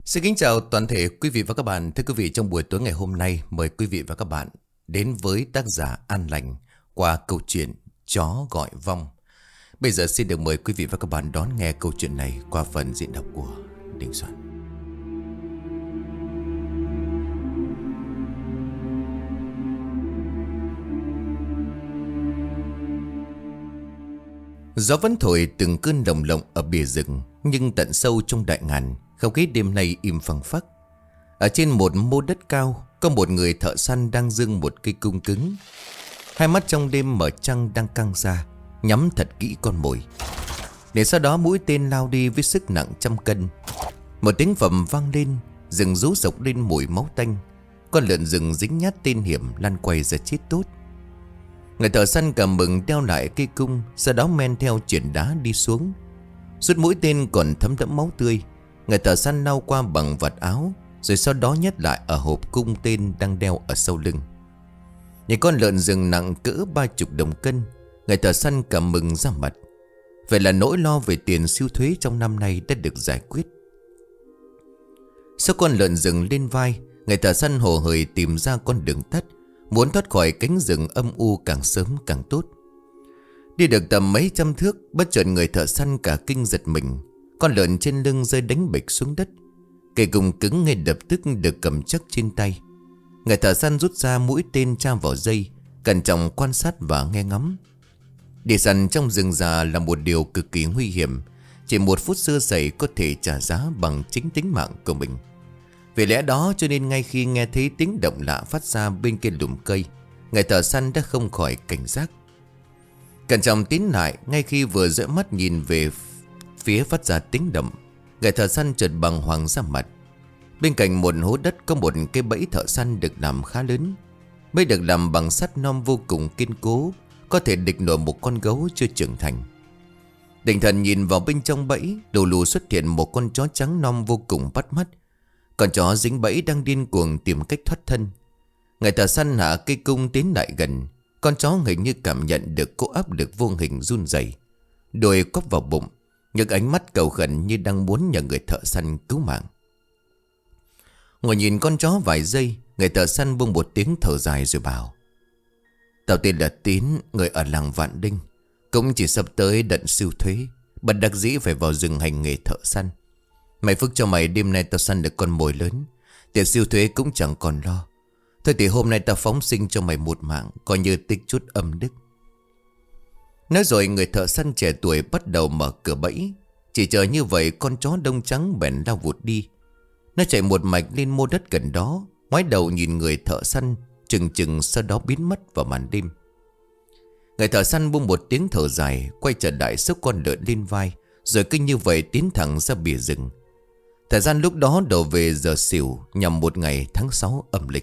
Xin kính chào toàn thể quý vị và các bạn. Thưa quý vị, trong buổi tối ngày hôm nay, mời quý vị và các bạn đến với tác giả An Lành qua câu chuyện Chó Gọi Vong. Bây giờ xin được mời quý vị và các bạn đón nghe câu chuyện này qua phần diễn đọc của Đình Soạn. Gió vẫn thổi từng cơn đồng lộng ở bìa rừng, nhưng tận sâu trong đại ngàn, không khí đêm nay im phăng phắc. Ở trên một mô đất cao, có một người thợ săn đang giương một cây cung cứng. Hai mắt trong đêm mở trăng đang căng ra, nhắm thật kỹ con mồi. Để sau đó mũi tên lao đi với sức nặng 100 cân. Một tiếng vầm vang lên, rừng rú sộc lên mùi máu tanh. Con lợn rừng dính nhát tên hiểm lăn quay ra chết tốt. Người thợ săn cầm mừng đeo lại cây cung, sau đó men theo triển đá đi xuống. Suốt mũi tên còn thấm đẫm máu tươi. Người thợ săn lau qua bằng vạt áo, rồi sau đó nhét lại ở hộp cung tên đang đeo ở sau lưng. Nhìn con lợn rừng nặng cỡ 30 đồng cân, người thợ săn cầm mừng ra mặt. Vậy là nỗi lo về tiền siêu thuế trong năm nay đã được giải quyết. Sau con lợn rừng lên vai, người thợ săn hồ hởi tìm ra con đường tắt, muốn thoát khỏi cánh rừng âm u càng sớm càng tốt. Đi được tầm mấy trăm thước, bất chợt người thợ săn cả kinh giật mình. Con lợn trên lưng rơi đánh bịch xuống đất. Cây cung cứng ngay lập tức được cầm chắc trên tay. Người thợ săn rút ra mũi tên tra vào dây, cẩn trọng quan sát và nghe ngắm. Đi săn trong rừng già là một điều cực kỳ nguy hiểm. Chỉ một phút sơ sẩy có thể trả giá bằng chính tính mạng của mình. Vì lẽ đó cho nên ngay khi nghe thấy tiếng động lạ phát ra bên kia lùm cây, người thợ săn đã không khỏi cảnh giác. Cẩn trọng tiến lại, ngay khi vừa dõi mắt nhìn về phía phát ra tiếng động, người thợ săn chợt bàng hoàng ra mặt. Bên cạnh một hố đất có một cái bẫy thợ săn được làm khá lớn. Bẫy được làm bằng sắt non vô cùng kiên cố, có thể địch nổi một con gấu chưa trưởng thành. Định thần nhìn vào bên trong bẫy, lù lù xuất hiện một con chó trắng non vô cùng bắt mắt. Con chó dính bẫy đang điên cuồng tìm cách thoát thân. Người thợ săn hạ cây cung tiến lại gần. Con chó hình như cảm nhận được cỗ áp lực vô hình run rẩy, đuôi cóp vào bụng, những ánh mắt cầu khẩn như đang muốn nhờ người thợ săn cứu mạng. Ngồi nhìn con chó vài giây, người thợ săn buông một tiếng thở dài rồi bảo: "Tao tên là Tín, người ở làng Vạn Đinh, cũng chỉ sắp tới đận siêu thuế, bất đắc dĩ phải vào rừng hành nghề thợ săn. Mày phước cho mày, đêm nay tao săn được con mồi lớn, tiền siêu thuế cũng chẳng còn lo. Thôi thì hôm nay tao phóng sinh cho mày một mạng, coi như tích chút âm đức." Nói rồi người thợ săn trẻ tuổi bắt đầu mở cửa bẫy. Chỉ chờ như vậy, con chó đông trắng bèn lao vụt đi. Nó chạy một mạch lên mô đất gần đó, ngoái đầu nhìn người thợ săn chừng chừng, sau đó biến mất vào màn đêm. Người thợ săn buông một tiếng thở dài, quay trở lại xốc con lợn lên vai, rồi cứ như vậy tiến thẳng ra bìa rừng. Thời gian lúc đó đổ về giờ Sửu, nhằm một ngày tháng 6 âm lịch.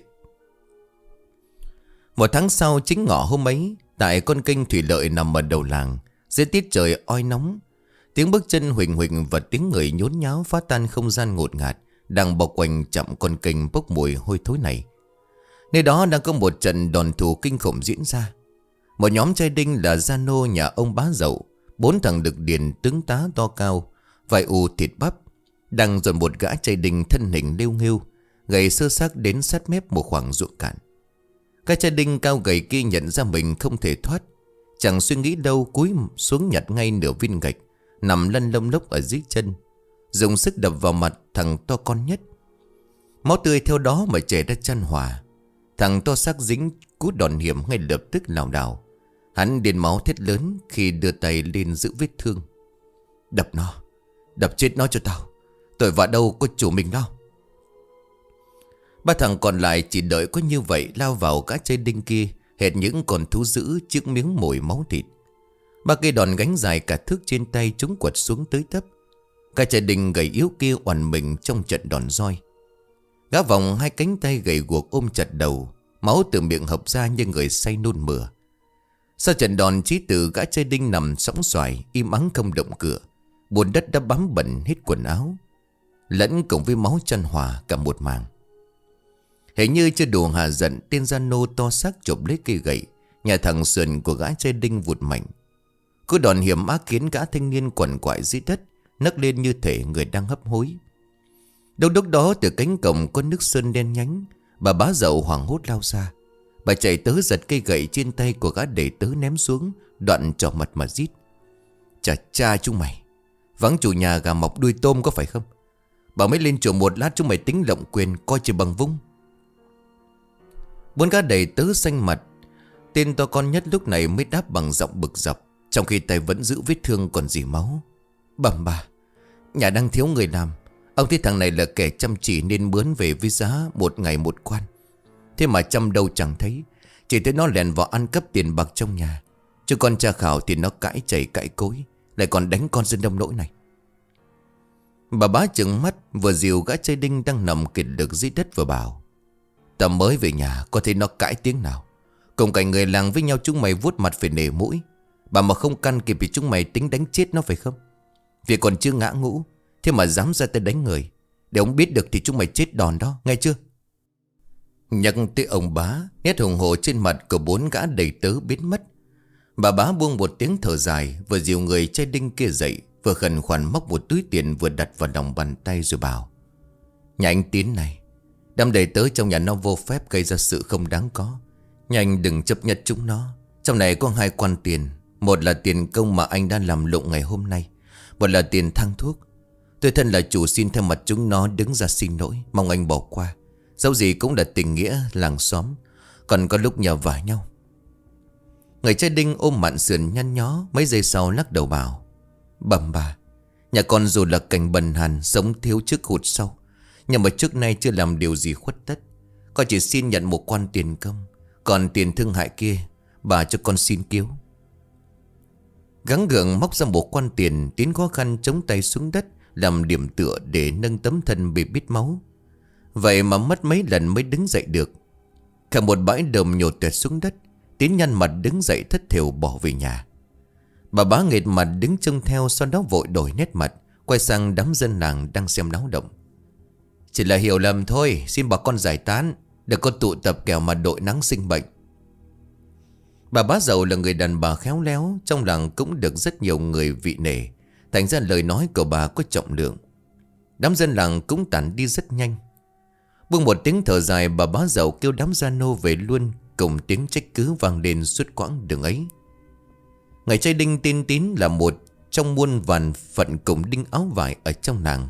Một tháng sau, chính ngọ hôm ấy, tại con kênh thủy lợi nằm ở đầu làng, dưới tiết trời oi nóng, tiếng bước chân huỳnh huỳnh và tiếng người nhốn nháo phá tan không gian ngột ngạt đang bao quanh chậm con kênh bốc mùi hôi thối này. Nơi đó đang có một trận đòn thù kinh khủng diễn ra. Một nhóm trai đinh là gia nô nhà ông bá Dậu, 4 thằng đực điền tướng tá to cao, vài ù thịt bắp, đang dồn một gã trai đinh thân hình liêu nghêu, gầy sơ xác đến sát mép một khoảng ruộng cạn. Cái trai đinh cao gầy kia nhận ra mình không thể thoát, chẳng suy nghĩ đâu, cúi xuống nhặt ngay nửa viên gạch nằm lăn lông lốc ở dưới chân, dùng sức đập vào mặt thằng to con nhất. Máu tươi theo đó mà chảy ra chan hòa. Thằng to xác dính cú đòn hiểm ngay lập tức lảo đảo. Hắn điên máu thét lớn khi đưa tay lên giữ vết thương: "Đập nó, đập chết nó cho tao, tội vạ đâu có chủ mình đâu." Ba thằng còn lại chỉ đợi có như vậy lao vào gã trai đinh kia, hệt những con thú dữ trước miếng mồi máu thịt. Ba cây đòn gánh dài cả thước trên tay chúng quật xuống tới tấp. Gã trai đinh gầy yếu kia oằn mình trong trận đòn roi. Gã vòng hai cánh tay gầy guộc ôm chặt đầu, máu từ miệng hộc ra như người say nôn mửa. Sau trận đòn chí tử, gã trai đinh nằm sõng xoài im ắng không động cựa. Bùn đất đã bám bẩn hết quần áo, lẫn cùng với máu chan hòa cả một màng. Hình như chưa đủ hà giận, tên gia nô to xác chộp lấy cây gậy, nhà thằng sườn của gã trai đinh vụt mạnh. Cú đòn hiểm ác khiến gã thanh niên quằn quại dưới đất, nấc lên như thể người đang hấp hối. Đâu lúc đó từ cánh cổng có nước sơn đen nhánh. Bà bá dậu hoảng hốt lao ra. Bà chạy tới giật cây gậy trên tay của gã đầy tớ ném xuống, đoạn trỏ mặt mà rít: Chà cha chúng mày, vắng chủ nhà gà mọc đuôi tôm có phải không? Bà mới lên chùa một lát chúng mày tính lộng quyền, coi chỉ bằng vung. Bốn gã đầy tớ xanh mặt. Tên to con nhất lúc này mới đáp bằng giọng bực dọc, trong khi tay vẫn giữ vết thương còn rỉ máu: Bẩm bà, nhà đang thiếu người làm. Ông thấy thằng này là kẻ chăm chỉ nên mướn về với giá 1 ngày 1 quan. Thế mà chăm đâu chẳng thấy, chỉ thấy nó lèn vào ăn cắp tiền bạc trong nhà. Chứ con cha Khảo thì nó cãi chảy cãi cối, lại còn đánh con dân đông nỗi này. Bà bá trừng mắt vừa dìu gã trai đinh đang nằm kiệt lực dưới đất vừa bảo: Ta mới về nhà có thấy nó cãi tiếng nào. Cùng cảnh người làng với nhau chúng mày vuốt mặt phải nể mũi. Bà mà không can kịp thì chúng mày tính đánh chết nó phải không? Việc còn chưa ngã ngũ, thế mà dám ra tay đánh người. Để ông biết được thì chúng mày chết đòn đó, nghe chưa? Nhắc tới ông bá, nét hùng hổ trên mặt của 4 gã đầy tớ biến mất. Bà bá buông một tiếng thở dài, vừa dìu người trai đinh kia dậy, vừa khẩn khoản móc một túi tiền vừa đặt vào lòng bàn tay rồi bảo: Nhà anh Tiến này, đám đầy tớ trong nhà nó vô phép gây ra sự không đáng có. Nhà anh đừng chấp nhận chúng nó. Trong này có 2 quan tiền. Một là tiền công mà anh đã làm lụng ngày hôm nay, một là tiền thang thuốc. Tôi thân là chủ xin theo mặt chúng nó đứng ra xin lỗi, mong anh bỏ qua. Dẫu gì cũng là tình nghĩa làng xóm, còn có lúc nhờ vả nhau. Người trai đinh ôm mạn sườn nhăn nhó, mấy giây sau lắc đầu bảo: Bẩm bà, nhà con dù là cảnh bần hàn, sống thiếu trước hụt sau, nhưng mà trước nay chưa làm điều gì khuất tất. Con chỉ xin nhận 1 quan tiền công, còn tiền thương hại kia bà cho con xin cứu. Gắng gượng móc ra 1 quan tiền, Tiến khó khăn chống tay xuống đất làm điểm tựa để nâng tấm thân bị bít máu. Vậy mà mất mấy lần mới đứng dậy được. Cả một bãi đờm nhột tuệt xuống đất. Tiến nhăn mặt đứng dậy thất thểu bỏ về nhà. Bà bá nghệt mặt đứng trông theo, sau đó vội đổi nét mặt, quay sang đám dân làng đang xem náo động: Chỉ là hiểu lầm thôi, xin bà con giải tán, đừng có tụ tập kẻo mà đội nắng sinh bệnh. Bà bá giàu là người đàn bà khéo léo, trong làng cũng được rất nhiều người vị nể, thành ra lời nói của bà có trọng lượng. Đám dân làng cũng tản đi rất nhanh. Buông một tiếng thở dài, bà bá giàu kêu đám gia nô về luôn, cùng tiếng trách cứ vang lên suốt quãng đường ấy. Người trai đinh tên Tín là một trong muôn vàn phận cùng đinh áo vải ở trong làng.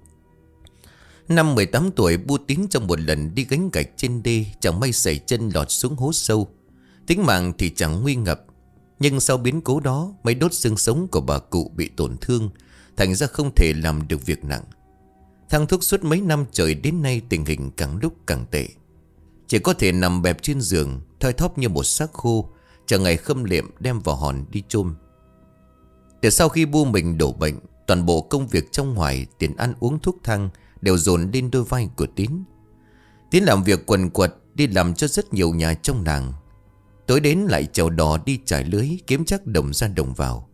Năm 18 tuổi, Bu Tín trong một lần đi gánh gạch trên đê chẳng may sẩy chân lọt xuống hố sâu. Tính mạng thì chẳng nguy ngập, nhưng sau biến cố đó mấy đốt xương sống của bà cụ bị tổn thương, thành ra không thể làm được việc nặng. Thang thuốc suốt mấy năm trời đến nay tình hình càng lúc càng tệ. Chỉ có thể nằm bẹp trên giường, thoi thóp như một xác khô, chờ ngày khâm liệm đem vào hòn đi chôn. Từ sau khi Bu mình đổ bệnh, toàn bộ công việc trong ngoài, tiền ăn uống thuốc thang đều dồn lên đôi vai của Tín. Tín làm việc quần quật, đi làm cho rất nhiều nhà trong làng. Tối đến lại chèo đò đi trải lưới, kiếm chắc đồng ra đồng vào.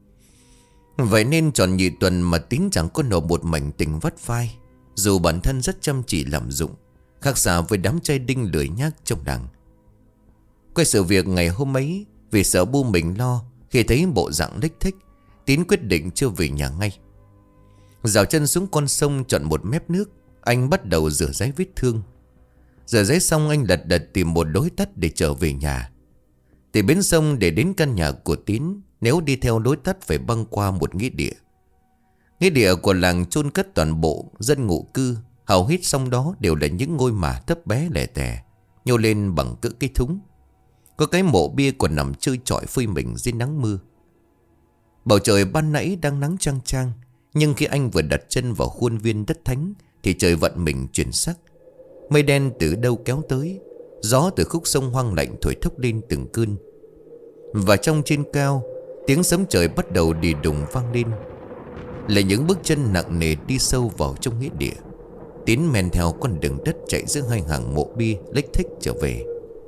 Vậy nên tròn nhị tuần mà Tín chẳng có nổi một mảnh tình vắt vai, dù bản thân rất chăm chỉ làm dụng, khác xa với đám trai đinh lười nhác trong làng. Quay sự việc ngày hôm ấy, vì sợ Bu mình lo, khi thấy bộ dạng lếch thếch, Tín quyết định chưa về nhà ngay. Dạo chân xuống con sông chọn một mép nước, anh bắt đầu rửa ráy vết thương. Rửa ráy xong anh lật đật tìm một lối tắt để trở về nhà. Từ bến sông để đến căn nhà của Tín, nếu đi theo lối tắt phải băng qua một nghĩa địa. Nghĩa địa của làng chôn cất toàn bộ dân ngụ cư, hầu hết trong đó đều là những ngôi mả thấp bé lẻ tẻ, nhô lên bằng cỡ cái thúng. Có cái mộ bia còn nằm chơi chọi phơi mình dưới nắng mưa. Bầu trời ban nãy đang nắng chang chang, nhưng khi anh vừa đặt chân vào khuôn viên đất thánh thì trời vận mình chuyển sắc. Mây đen từ đâu kéo tới, gió từ khúc sông hoang lạnh thổi thốc lên từng cơn. Và trong trên cao, tiếng sấm trời bắt đầu đi đùng vang lên. Là những bước chân nặng nề đi sâu vào trong nghĩa địa. Tín men theo con đường đất chạy giữa hai hàng mộ bia lếch thếch trở về.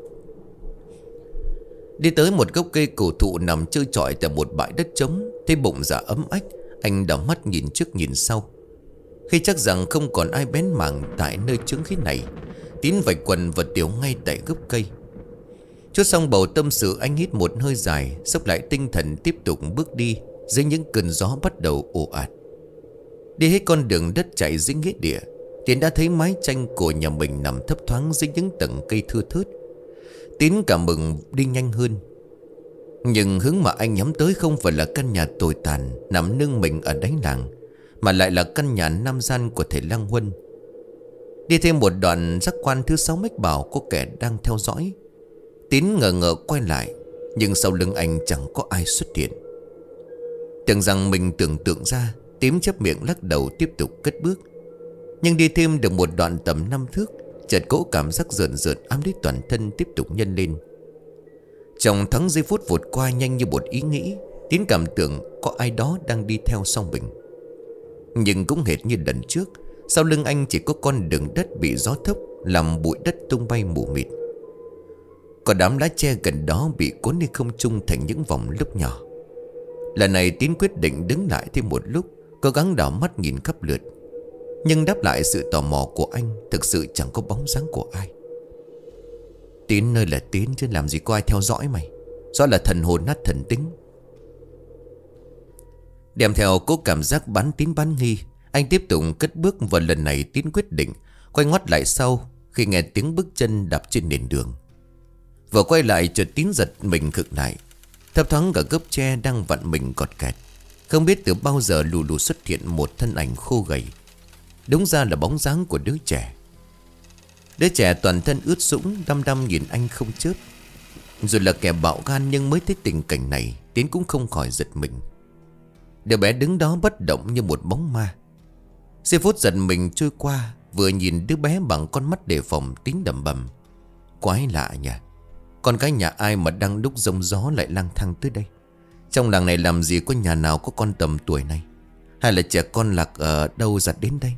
Đi tới một gốc cây cổ thụ nằm trơ trọi tại một bãi đất trống, thấy bụng dạ ấm ách, anh đảo mắt nhìn trước nhìn sau. Khi chắc rằng không còn ai bén mảng tại nơi chướng khí này, Tín vạch quần và tiểu ngay tại gốc cây. Chốt xong bầu tâm sự, anh hít một hơi dài, xốc lại tinh thần tiếp tục bước đi dưới những cơn gió bắt đầu ồ ạt. Đi hết con đường đất chạy dưới nghĩa địa, Tiến đã thấy mái tranh của nhà mình nằm thấp thoáng dưới những tầng cây thưa thớt. Tiến cảm mừng đi nhanh hơn. Nhưng hướng mà anh nhắm tới không phải là căn nhà tồi tàn nằm nương mình ở đáy làng, mà lại là căn nhà nam gian của thầy Lang Huân. Đi thêm một đoạn, giác quan thứ 6 mách bảo có kẻ đang theo dõi. Tiến ngờ ngợ quay lại, nhưng sau lưng anh chẳng có ai xuất hiện. Tưởng rằng mình tưởng tượng ra, Tiến chép miệng lắc đầu tiếp tục cất bước. Nhưng đi thêm được một đoạn tầm 5 thước, chợt cỗ cảm giác rợn rợn ám lấy toàn thân tiếp tục nhân lên. Trong thoáng giây phút vụt qua nhanh như một ý nghĩ, Tiến cảm tưởng có ai đó đang đi theo sau mình. Nhưng cũng hệt như lần trước, sau lưng anh chỉ có con đường đất bị gió thốc làm bụi đất tung bay mù mịt. Có đám lá tre gần đó bị cuốn đi không trung thành những vòng lúc nhỏ. Lần này Tiến quyết định đứng lại thêm một lúc, cố gắng đảo mắt nhìn khắp lượt. Nhưng đáp lại sự tò mò của anh, thực sự chẳng có bóng dáng của ai. Tiến nơi là Tiến chứ làm gì có ai theo dõi mày. Rõ là thần hồn nát thần tính. Đem theo cố cảm giác bán tín bán nghi, anh tiếp tục cất bước, và lần này Tiến quyết định quay ngoắt lại sau khi nghe tiếng bước chân đạp trên nền đường. Vừa quay lại chợt Tiến giật mình khựng lại. Thấp thoáng cả gốc tre đang vặn mình cọt kẹt. Không biết từ bao giờ lù lù xuất hiện một thân ảnh khô gầy. Đúng ra là bóng dáng của đứa trẻ. Đứa trẻ toàn thân ướt sũng, đăm đăm nhìn anh không chớp. Dù là kẻ bạo gan nhưng mới thấy tình cảnh này, Tiến cũng không khỏi giật mình. Đứa bé đứng đó bất động như một bóng ma. Giây phút giật mình trôi qua, vừa nhìn đứa bé bằng con mắt đề phòng, Tiến đầm bầm: quái lạ nhỉ, con cái nhà ai mà đang lúc giông gió lại lang thang tới đây? Trong làng này làm gì có nhà nào có con tầm tuổi này? Hay là trẻ con lạc ở đâu giặt đến đây?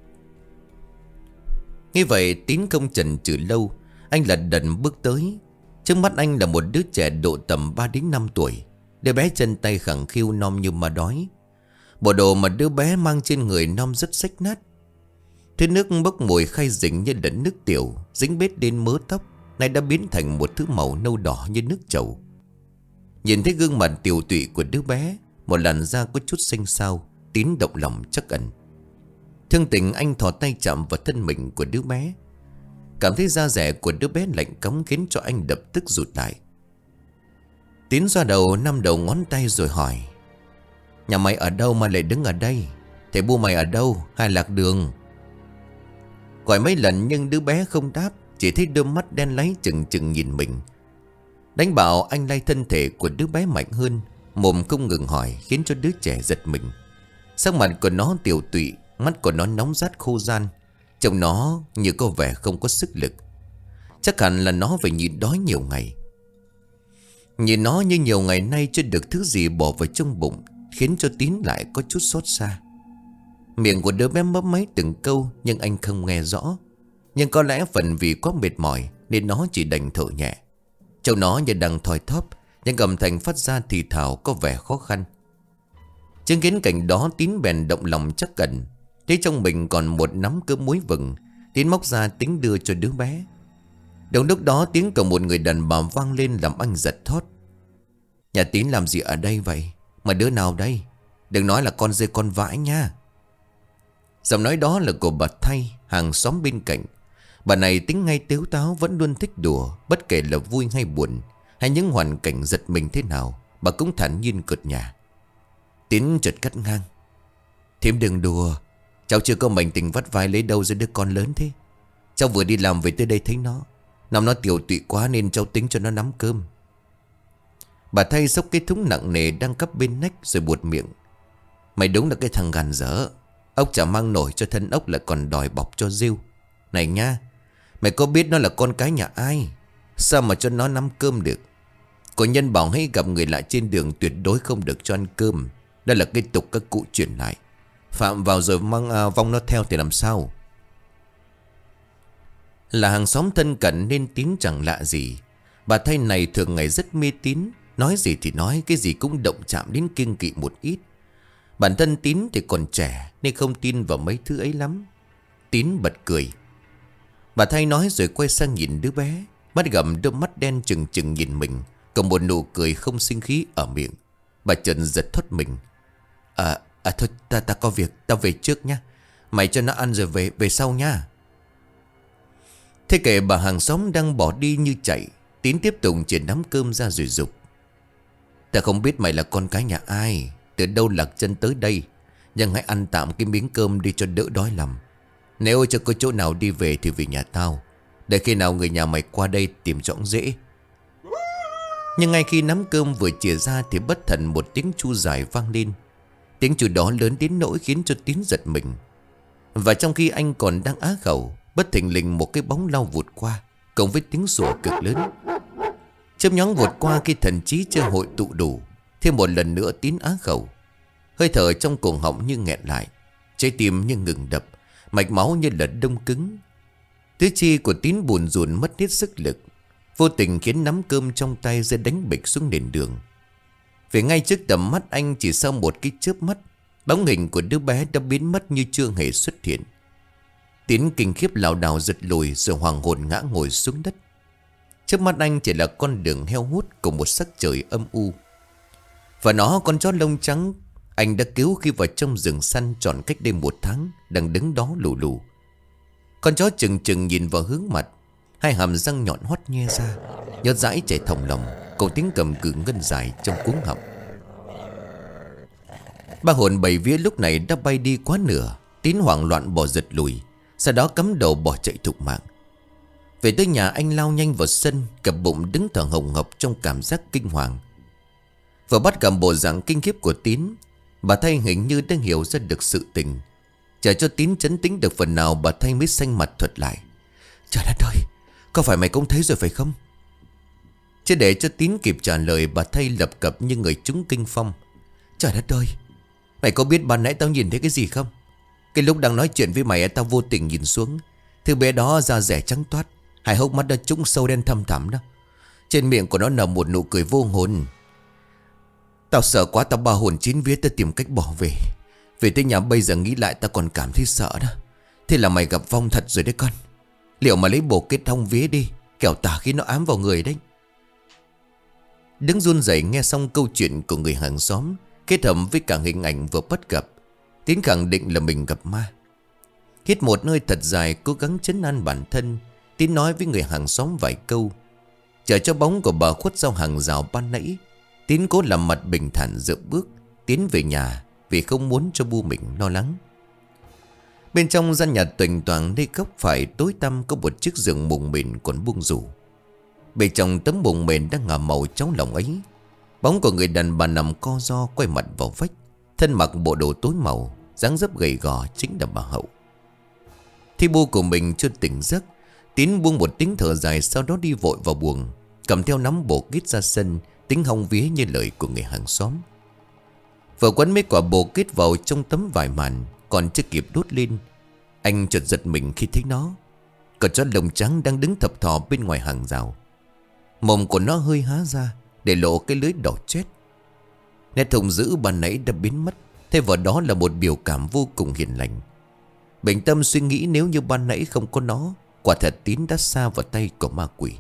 Như vậy Tín không chần chừ lâu, anh lật đật bước tới. Trước mắt anh là một đứa trẻ độ tầm 3 đến 5 tuổi. Đứa bé chân tay khẳng khiu, nom như ma đói. Bộ đồ mà đứa bé mang trên người nom rất rách nát. Thứ nước bốc mùi khai dính như lẫn nước tiểu, dính bết đến mớ tóc, nay đã biến thành một thứ màu nâu đỏ như nước trầu. Nhìn thấy gương mặt tiều tụy của đứa bé, một làn da có chút xanh xao, Tín động lòng trắc ẩn. Thương tình anh thò tay chạm vào thân mình của đứa bé. Cảm thấy da dẻ của đứa bé lạnh cóng khiến cho anh lập tức rụt lại. Tín xoa đầu 5 đầu ngón tay rồi hỏi: nhà mày ở đâu mà lại đứng ở đây? Thầy bu mày ở đâu? Hay lạc đường? Gọi mấy lần nhưng đứa bé không đáp, chỉ thấy đôi mắt đen láy chừng chừng nhìn mình. Đánh bảo anh lay thân thể của đứa bé mạnh hơn, mồm không ngừng hỏi khiến cho đứa trẻ giật mình. Sắc mặt của nó tiều tụy, mắt của nó nóng rát khô ran, trông nó như có vẻ không có sức lực. Chắc hẳn là nó phải nhịn đói nhiều ngày. Nhìn nó như nhiều ngày nay chưa được thứ gì bỏ vào trong bụng, khiến cho Tín lại có chút xót xa. Miệng của đứa bé mấp máy từng câu nhưng anh không nghe rõ. Nhưng có lẽ phần vì quá mệt mỏi nên nó chỉ đành thở nhẹ. Trông nó như đang thoi thóp, nhưng âm thanh phát ra thì thào có vẻ khó khăn. Chứng kiến cảnh đó, Tín bèn động lòng chắc cẩn. Thấy trong mình còn một nắm cơm muối vừng, Tín móc ra tính đưa cho đứa bé. Đúng lúc đó tiếng của một người đàn bà vang lên làm anh giật thót. Nhà Tín làm gì ở đây vậy? Mà đứa nào đây? Đừng nói là con dê con vãi nha. Giọng nói đó là của bà Thay, hàng xóm bên cạnh. Bà này tính ngay tếu táo, vẫn luôn thích đùa. Bất kể là vui hay buồn, hay những hoàn cảnh giật mình thế nào, bà cũng thản nhiên cợt nhả. Tín chợt cắt ngang: thím đừng đùa, cháu chưa có mệnh tình vắt vai lấy đâu ra đứa con lớn thế. Cháu vừa đi làm về tới đây thấy nó nằm nó tiều tụy quá nên cháu tính cho nó nắm cơm. Bà Thay xốc cái thúng nặng nề đang cắp bên nách rồi buột miệng: mày đúng là cái thằng gàn dở. Ốc chả mang nổi cho thân ốc lại còn đòi bọc cho rêu. Này nha, mày có biết nó là con cái nhà ai? Sao mà cho nó nắm cơm được? Cổ nhân bảo hãy gặp người lạ trên đường tuyệt đối không được cho ăn cơm. Đó là cái tục các cụ truyền lại. Phạm vào rồi mang vong nó theo thì làm sao? Là hàng xóm thân cận nên Tín chẳng lạ gì. Bà Thay này thường ngày rất mê tín, nói gì thì nói, cái gì cũng động chạm đến kiêng kỵ một ít. Bản thân Tín thì còn trẻ nên không tin vào mấy thứ ấy lắm. Tín bật cười. Bà Thay nói rồi quay sang nhìn đứa bé, mắt gầm đôi mắt đen trừng trừng nhìn mình, còn một nụ cười không sinh khí ở miệng. Bà chợt giật thoát mình. Thôi ta có việc, tao về trước nhá. Mày cho nó ăn rồi về sau nha. Thế kể bà hàng xóm đang bỏ đi như chạy, Tín tiếp tục chỉ nắm cơm ra rồi dục. Ta không biết mày là con cái nhà ai, từ đâu lạc chân tới đây, nhưng hãy ăn tạm cái miếng cơm đi cho đỡ đói lòng. Nếu cho có chỗ nào đi về thì về nhà tao, để khi nào người nhà mày qua đây tìm chỗ dễ. Nhưng ngay khi nắm cơm vừa chìa ra thì bất thần một tiếng chu dài vang lên. Tiếng chu đó lớn đến nỗi khiến cho Tín giật mình. Và trong khi anh còn đang á khẩu, bất thình lình một cái bóng lao vụt qua, cộng với tiếng sủa cực lớn. Chớp nhoáng vụt qua khi thần trí chưa hội tụ đủ. Thêm một lần nữa Tín á khẩu. Hơi thở trong cổ họng như nghẹn lại, trái tim như ngừng đập, mạch máu như là đông cứng. Tứ chi của Tín bùn rùn mất hết sức lực, vô tình khiến nắm cơm trong tay rơi đánh bịch xuống nền đường. Vì ngay trước tầm mắt anh, chỉ sau một cái chớp mắt, bóng hình của đứa bé đã biến mất như chưa hề xuất hiện. Tín kinh khiếp lảo đảo giật lùi rồi hoàng hồn ngã ngồi xuống đất. Trước mắt anh chỉ là con đường heo hút cùng một sắc trời âm u. Và nó, con chó lông trắng anh đã cứu khi vào trong rừng săn trọn cách đây 1 tháng, đang đứng đó lù lù. Con chó chừng chừng nhìn vào hướng mặt, hai hàm răng nhọn hoắt nhe ra, nhớt dãi chảy thòng lòng, cậu tiếng cầm cự ngân dài trong cuống họng. Ba hồn bảy vía lúc này đã bay đi quá nửa. Tín hoảng loạn bỏ giật lùi, sau đó cắm đầu bỏ chạy thục mạng. Về tới nhà, anh lao nhanh vào sân, cặp bụng đứng thở hồng hộc trong cảm giác kinh hoàng. Và bắt gặp bộ dạng kinh khiếp của Tín, bà Thay hình như đang hiểu ra được sự tình. Chờ cho Tín trấn tĩnh được phần nào, bà Thay mới xanh mặt thuật lại. Trời đất ơi, có phải mày cũng thấy rồi phải không? Chứ để cho Tín kịp trả lời, bà Thay lập cập như người trúng kinh phong. Trời đất ơi, mày có biết ban nãy tao nhìn thấy cái gì không? Cái lúc đang nói chuyện với mày, tao vô tình nhìn xuống, thứ bé đó da rẻ trắng toát, hai hốc mắt đã trũng sâu đen thâm thẳm đó. Trên miệng của nó nở một nụ cười vô hồn. Tao sợ quá, tao ba hồn chín vía, tao tìm cách bỏ về. Về tới nhà bây giờ nghĩ lại tao còn cảm thấy sợ đó. Thế là mày gặp vong thật rồi đấy con. Liệu mà lấy bồ kết hong vía đi, kẻo tà khi nó ám vào người đấy. Đứng run rẩy nghe xong câu chuyện của người hàng xóm, kết hợp với cả hình ảnh vừa bắt gặp, Tín khẳng định là mình gặp ma. Hít một hơi thật dài, cố gắng trấn an bản thân, Tín nói với người hàng xóm vài câu. Chờ cho bóng của bà khuất sau hàng rào ban nãy, Tín cố làm mặt bình thản dựa bước tiến về nhà, vì không muốn cho bu mình lo lắng. Bên trong gian nhà tuềnh toàng, nơi góc phải tối tăm có một chiếc giường mùng mền còn buông rủ. Bên trong tấm mùng mền đang ngả màu cháu lòng ấy, bóng của người đàn bà nằm co ro quay mặt vào vách, thân mặc bộ đồ tối màu, dáng dấp gầy gò chính là bà Hậu. Thi bu của mình chưa tỉnh giấc, Tín buông một tiếng thở dài, sau đó đi vội vào buồng, cầm theo nắm bồ kết ra sân, tính hong vía như lời của người hàng xóm. Vừa quấn mấy quả bồ kết vào trong tấm vải màn, còn chưa kịp đốt lên, anh chợt giật mình khi thấy nó. Con chó lông trắng đang đứng thập thò bên ngoài hàng rào. Mồm của nó hơi há ra, để lộ cái lưỡi đỏ chét. Nét hung dữ ban nãy đã biến mất, thay vào đó là một biểu cảm vô cùng hiền lành. Bình tâm suy nghĩ, nếu như ban nãy không có nó, quả thật Tín đã xa vào tay của ma quỷ.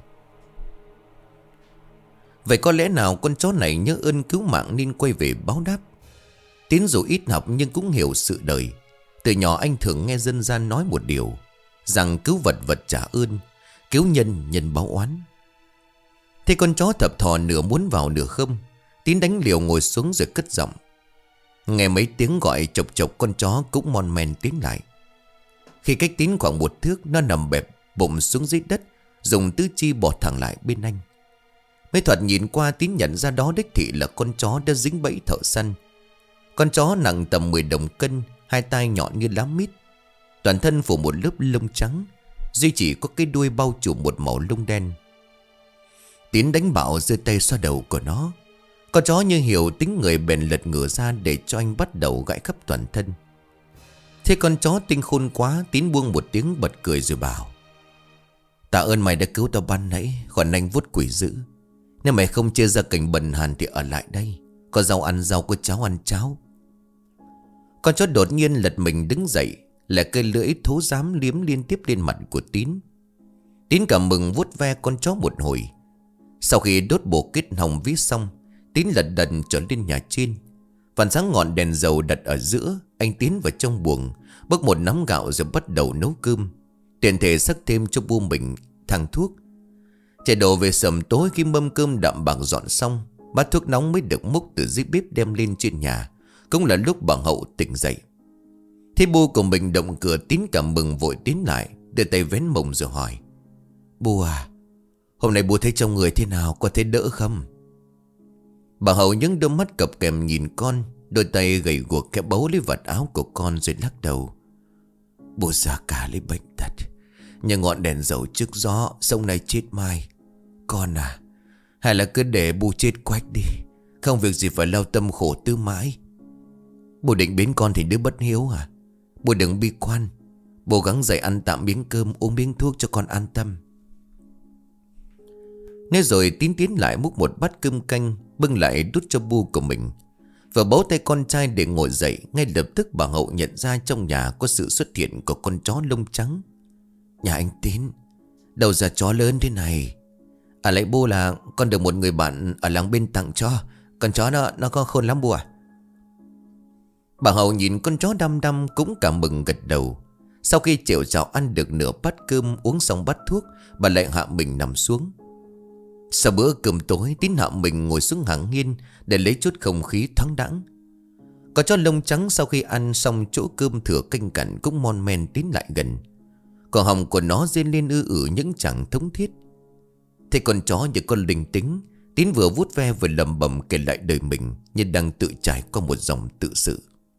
Vậy có lẽ nào con chó này nhớ ơn cứu mạng nên quay về báo đáp. Tín dù ít học nhưng cũng hiểu sự đời. Từ nhỏ anh thường nghe dân gian nói một điều, rằng cứu vật vật trả ơn, cứu nhân nhân báo oán. Thế con chó thập thò nửa muốn vào nửa không, Tín đánh liều ngồi xuống rồi cất giọng. Nghe mấy tiếng gọi chộc chộc, con chó cũng mon men tiến lại. Khi cách Tín khoảng 1 thước, nó nằm bẹp bụng xuống dưới đất, dùng tứ chi bò thẳng lại bên anh. Mấy thoạt nhìn qua, Tín nhận ra đó đích thị là con chó đã dính bẫy thợ săn. Con chó nặng tầm 10 đồng cân, hai tai nhọn như lá mít, toàn thân phủ một lớp lông trắng, duy chỉ có cái đuôi bao trùm một màu lông đen. Tín đánh bạo giơ tay xoa đầu của nó. Con chó như hiểu tính người bèn lật ngửa ra để cho anh bắt đầu gãi khắp toàn thân. Thế con chó tinh khôn quá, Tín buông một tiếng bật cười rồi bảo. Tạ ơn mày đã cứu tao ban nãy, còn anh vuốt quỷ dữ. Nếu mày không chia ra cảnh bần hàn thì ở lại đây, có rau ăn rau, có cháo ăn cháo. Con chó đột nhiên lật mình đứng dậy, lại cây lưỡi thố dám liếm liên tiếp lên mặt của Tín. Tín cảm mừng vuốt ve con chó một hồi. Sau khi đốt bộ kết hồng vía xong, Tín lật đật trở lên nhà trên. Vằn sáng ngọn đèn dầu đặt ở giữa, anh tiến vào trong buồng, bốc một nắm gạo rồi bắt đầu nấu cơm, tiện thể sắc thêm cho bu mình thang thuốc. Trời đổ về sầm tối khi mâm cơm đạm bạc dọn xong, bát thuốc nóng mới được múc từ dưới bếp đem lên trên nhà. Cũng là lúc bà Hậu tỉnh dậy. Thấy bu của mình động cửa, Tín cảm mừng vội tiến lại, đưa tay vén mông rồi hỏi: Bu à, hôm nay bu thấy trong người thế nào, có thấy đỡ không? Bà Hậu những đôi mắt cập kèm nhìn con, đôi tay gầy guộc kéo bấu lấy vạt áo của con rồi lắc đầu: Bu già cả lấy bệnh tật, như ngọn đèn dầu trước gió, sống nay chết mai. Con à, hay là cứ để bu chết quách đi, không việc gì phải lao tâm khổ tư mãi. Bu định biến con thì đứa bất hiếu à? Bu đừng bi quan, bu gắng dậy ăn tạm miếng cơm, uống miếng thuốc cho con an tâm. Nói rồi Tín tiến lại múc một bát cơm canh, bưng lại đút cho bu của mình. Vừa bấu tay con trai để ngồi dậy, ngay lập tức bà Hậu nhận ra trong nhà có sự xuất hiện của con chó lông trắng. Nhà anh Tín, đâu ra chó lớn thế này? À lại bu là con được một người bạn ở làng bên tặng cho. Con chó nó có khôn lắm bu à? Bà Hậu nhìn con chó đăm đăm cũng cảm mừng gật đầu. Sau khi chịu chào ăn được nửa bát cơm, uống xong bát thuốc, bà lại hạ mình nằm xuống. Sau bữa cơm tối, Tín hạ mình ngồi xuống hàng hiên để lấy chút không khí thoáng đãng. Con chó lông trắng sau khi ăn xong chỗ cơm thừa canh cặn cũng mon men tiến lại gần. Cổ họng của nó rên lên ư những chẳng thống thiết. Thế con chó như con linh tính, Tín vừa vuốt ve vừa lẩm bẩm kể lại đời mình như đang tự trải qua một dòng tự sự.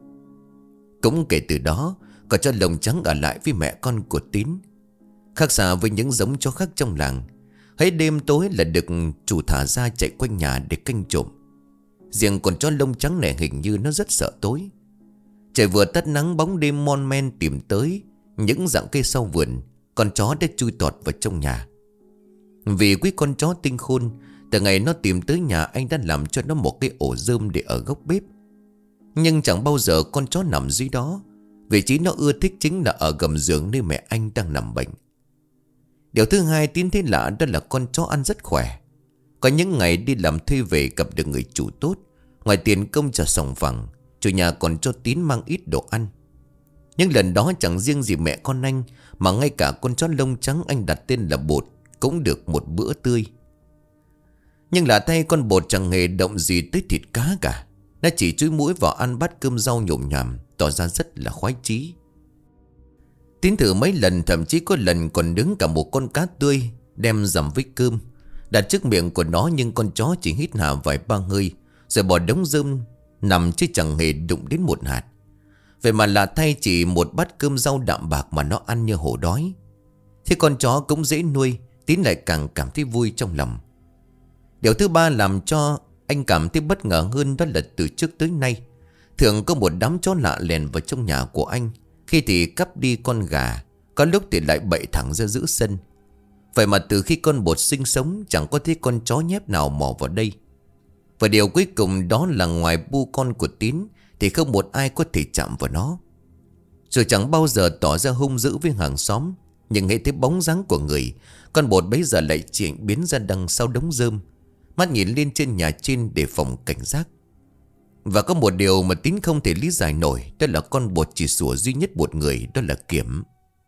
Cũng kể từ đó, con chó lông trắng ở lại với mẹ con của Tín. Khác xa với những giống chó khác trong làng, hễ đêm tối là được chủ thả ra chạy quanh nhà để canh trộm. Riêng con chó lông trắng này hình như nó rất sợ tối. Trời vừa tắt nắng, bóng đêm mon men tìm tới những rặng cây sau vườn, con chó đã chui tọt vào trong nhà. Vì quý con chó tinh khôn, từ ngày nó tìm tới nhà, anh đã làm cho nó một cái ổ rơm để ở góc bếp. Nhưng chẳng bao giờ con chó nằm dưới đó. Vị trí nó ưa thích chính là ở gầm giường nơi mẹ anh đang nằm bệnh. Điều thứ hai Tín thấy lạ đó là con chó ăn rất khỏe. Có những ngày đi làm thuê về gặp được người chủ tốt, ngoài tiền công trả sòng phẳng, chủ nhà còn cho Tín mang ít đồ ăn. Nhưng lần đó chẳng riêng gì mẹ con anh, mà ngay cả con chó lông trắng anh đặt tên là Bột cũng được một bữa tươi. Nhưng lạ thay, con Bột chẳng hề động gì tới thịt cá cả. Nó chỉ chúi mũi vào ăn bát cơm rau nhồm nhòm, tỏ ra rất là khoái chí. Tín thử mấy lần, thậm chí có lần còn đứng cả một con cá tươi đem dằm với cơm đặt trước miệng của nó, nhưng con chó chỉ hít hà vài ba hơi rồi bỏ đống rơm nằm chứ chẳng hề đụng đến một hạt. Vậy mà lạ thay, chỉ một bát cơm rau đạm bạc mà nó ăn như hổ đói. Thế con chó cũng dễ nuôi, Tín lại càng cảm thấy vui trong lòng. Điều thứ ba làm cho anh cảm thấy bất ngờ hơn đó là từ trước tới nay thường có một đám chó lạ lèn vào trong nhà của anh. Khi thì cắp đi con gà, có lúc thì lại bậy thẳng ra giữa sân. Vậy mà từ khi con Bột sinh sống, chẳng có thấy con chó nhép nào mò vào đây. Và điều cuối cùng đó là ngoài bu con của Tín thì không một ai có thể chạm vào nó. Rồi chẳng bao giờ tỏ ra hung dữ với hàng xóm, nhưng hễ thấy bóng dáng của người, con Bột bấy giờ lại chuyển biến ra đằng sau đống rơm, mắt nhìn lên trên nhà trên để phòng cảnh giác. Và có một điều mà Tín không thể lý giải nổi, đó là con Bột chỉ sủa duy nhất một người, đó là Kiểm.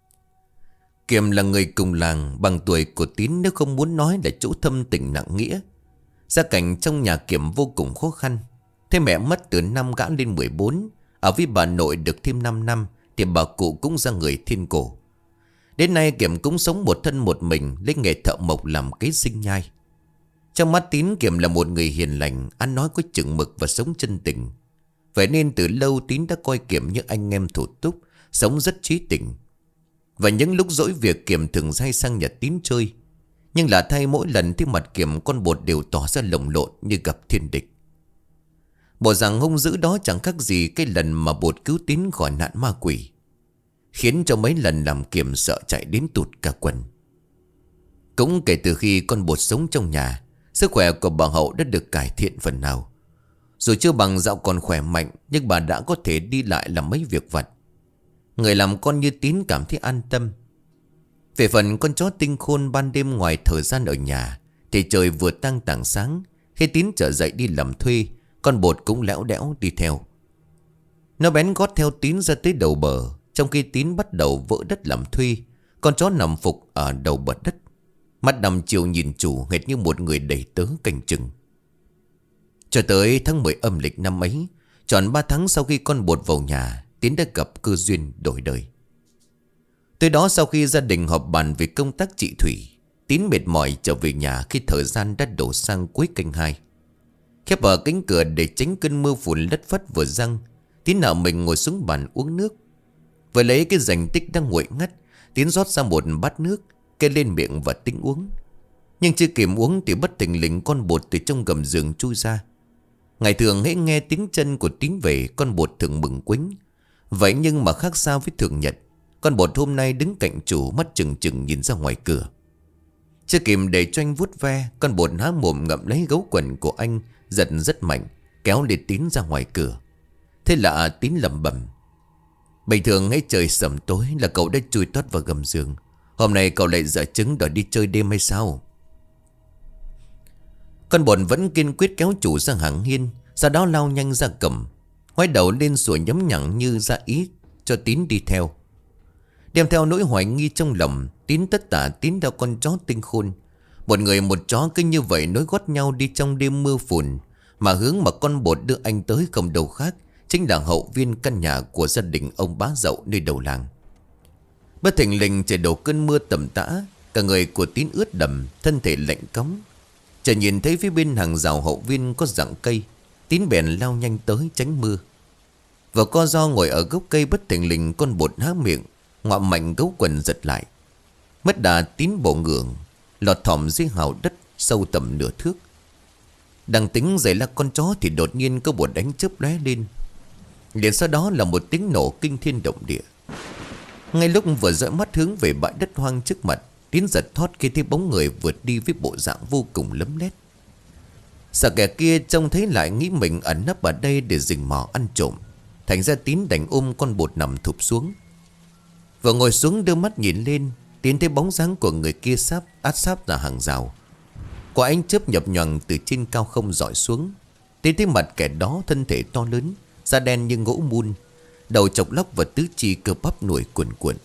Kiểm là người cùng làng, bằng tuổi của Tín, nếu không muốn nói là chỗ thâm tình nặng nghĩa. Gia cảnh trong nhà Kiểm vô cùng khó khăn. Thế mẹ mất từ năm gã lên 14, ở với bà nội được thêm 5 năm thì bà cụ cũng ra người thiên cổ. Đến nay Kiểm cũng sống một thân một mình, lấy nghề thợ mộc làm kế sinh nhai. Trong mắt Tín, Kiểm là một người hiền lành, ăn nói có chừng mực và sống chân tình. Vậy nên từ lâu Tín đã coi Kiểm như anh em thủ túc, sống rất trí tình. Và những lúc dỗi việc, Kiểm thường hay sang nhà Tín chơi. Nhưng lạ thay, mỗi lần thấy mặt Kiểm, con Bột đều tỏ ra lồng lộn như gặp thiên địch. Bộ dạng hung dữ đó chẳng khác gì cái lần mà Bột cứu Tín khỏi nạn ma quỷ, khiến cho mấy lần làm Kiểm sợ chạy đến tụt cả quần. Cũng kể từ khi con Bột sống trong nhà, sức khỏe của bà Hậu đã được cải thiện phần nào. Dù chưa bằng dạo còn khỏe mạnh, nhưng bà đã có thể đi lại làm mấy việc vặt. Người làm con như Tín cảm thấy an tâm. Về phần con chó tinh khôn, ban đêm ngoài thời gian ở nhà thì trời vừa tang tảng sáng, khi Tín trở dậy đi làm thuê, con Bột cũng lẽo đẽo đi theo. Nó bén gót theo Tín ra tới đầu bờ. Trong khi Tín bắt đầu vỡ đất làm thuê, con chó nằm phục ở đầu bờ đất, mắt nằm chiều nhìn chủ hệt như một người đầy tớ canh chừng. Cho tới tháng 10 âm lịch năm ấy, tròn 3 tháng sau khi con Bột vào nhà, Tín đã gặp cơ duyên đổi đời. Tới đó sau khi gia đình họp bàn về công tác trị thủy, Tín mệt mỏi trở về nhà khi thời gian đã đổ sang cuối canh 2. Khép vào cánh cửa để tránh cơn mưa phùn lất phất vừa răng, Tín nở mình ngồi xuống bàn uống nước. Vừa lấy cái rành tích đang nguội ngắt, Tín rót ra một bát nước, kê lên miệng và tính uống. Nhưng chưa kịp uống thì bất thình lình con Bột từ trong gầm giường chui ra. Ngày thường hễ nghe tiếng chân của Tín về, con Bột thường mừng quính. Vậy nhưng mà khác sao với thường nhật, con Bột hôm nay đứng cạnh chủ, mắt trừng trừng nhìn ra ngoài cửa. Chưa kịp để cho anh vuốt ve, con Bột há mồm ngậm lấy gấu quần của anh, giật rất mạnh, kéo lên Tín ra ngoài cửa. Thế là Tín lẩm bẩm: bình thường hễ trời sẩm tối là cậu đã chui tót vào gầm giường, hôm nay cậu lại dở trứng đòi đi chơi đêm hay sao? Con Bột vẫn kiên quyết kéo chủ ra hàng hiên, sau đó lao nhanh ra cầm, ngoái đầu lên sủa nhấm nhẳng như ra ý cho Tín đi theo. Đem theo nỗi hoài nghi trong lòng, Tín tất tả Tín theo con chó tinh khôn. Một người một chó cứ như vậy nối gót nhau đi trong đêm mưa phùn, mà hướng mà con Bột đưa anh tới không đâu khác, chính là hậu viên căn nhà của gia đình ông Bá Dậu nơi đầu làng. Bất thình lình trời đổ cơn mưa tầm tã, cả người của Tín ướt đẫm, thân thể lạnh cóng. Chợt nhìn thấy phía bên hàng rào hậu viên có rặng cây, Tín bèn lao nhanh tới tránh mưa. Và co ro ngồi ở gốc cây, bất thình lình con Bột há miệng ngoạm mạnh gấu quần giật lại. Mất đà, Tín bộ ngưỡng lọt thỏm dưới hào đất sâu tầm nửa thước. Đang tính giày la con chó thì đột nhiên có một ánh chớp lóe lên, liền sau đó là một tiếng nổ kinh thiên động địa. Ngay lúc vừa dõi mắt hướng về bãi đất hoang trước mặt, Tín giật thót khi thấy bóng người vượt đi với bộ dạng vô cùng lấm lét. Sợ kẻ kia trông thấy lại nghĩ mình ẩn nấp ở đây để rình mò ăn trộm, thành ra Tín đành ôm con Bột nằm thụp xuống. Vừa ngồi xuống đưa mắt nhìn lên, Tín thấy bóng dáng của người kia át sáp ra hàng rào. Có ánh chớp nhập nhoằng từ trên cao không rọi xuống. Tín thấy mặt kẻ đó thân thể to lớn, da đen như gỗ mun, đầu chọc lóc và tứ chi cơ bắp nổi cuồn cuộn.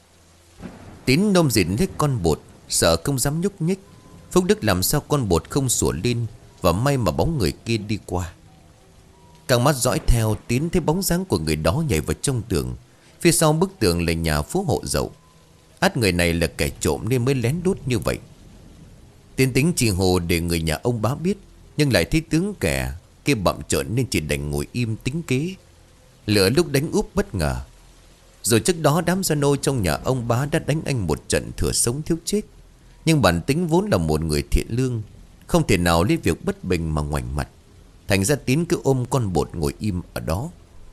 Tín nôm dịt lấy con Bột, sợ không dám nhúc nhích. Phúc Đức làm sao con Bột không sủa lên, và may mà bóng người kia đi qua. Càng mắt dõi theo, Tín thấy bóng dáng của người đó nhảy vào trong tường. Phía sau bức tường là nhà phú hộ Dậu. Ắt người này là kẻ trộm nên mới lén lút như vậy. Tín tính chi hồ để người nhà ông Bá biết, nhưng lại thấy tướng kẻ kia bặm trợn nên chỉ đành ngồi im tính kế. Lửa lúc đánh úp bất ngờ. Rồi trước đó đám gia nô trong nhà ông Bá đã đánh anh một trận thừa sống thiếu chết. Nhưng bản tính vốn là một người thiện lương, không thể nào lấy việc bất bình mà ngoảnh mặt. Thành ra Tín cứ ôm con Bột ngồi im ở đó.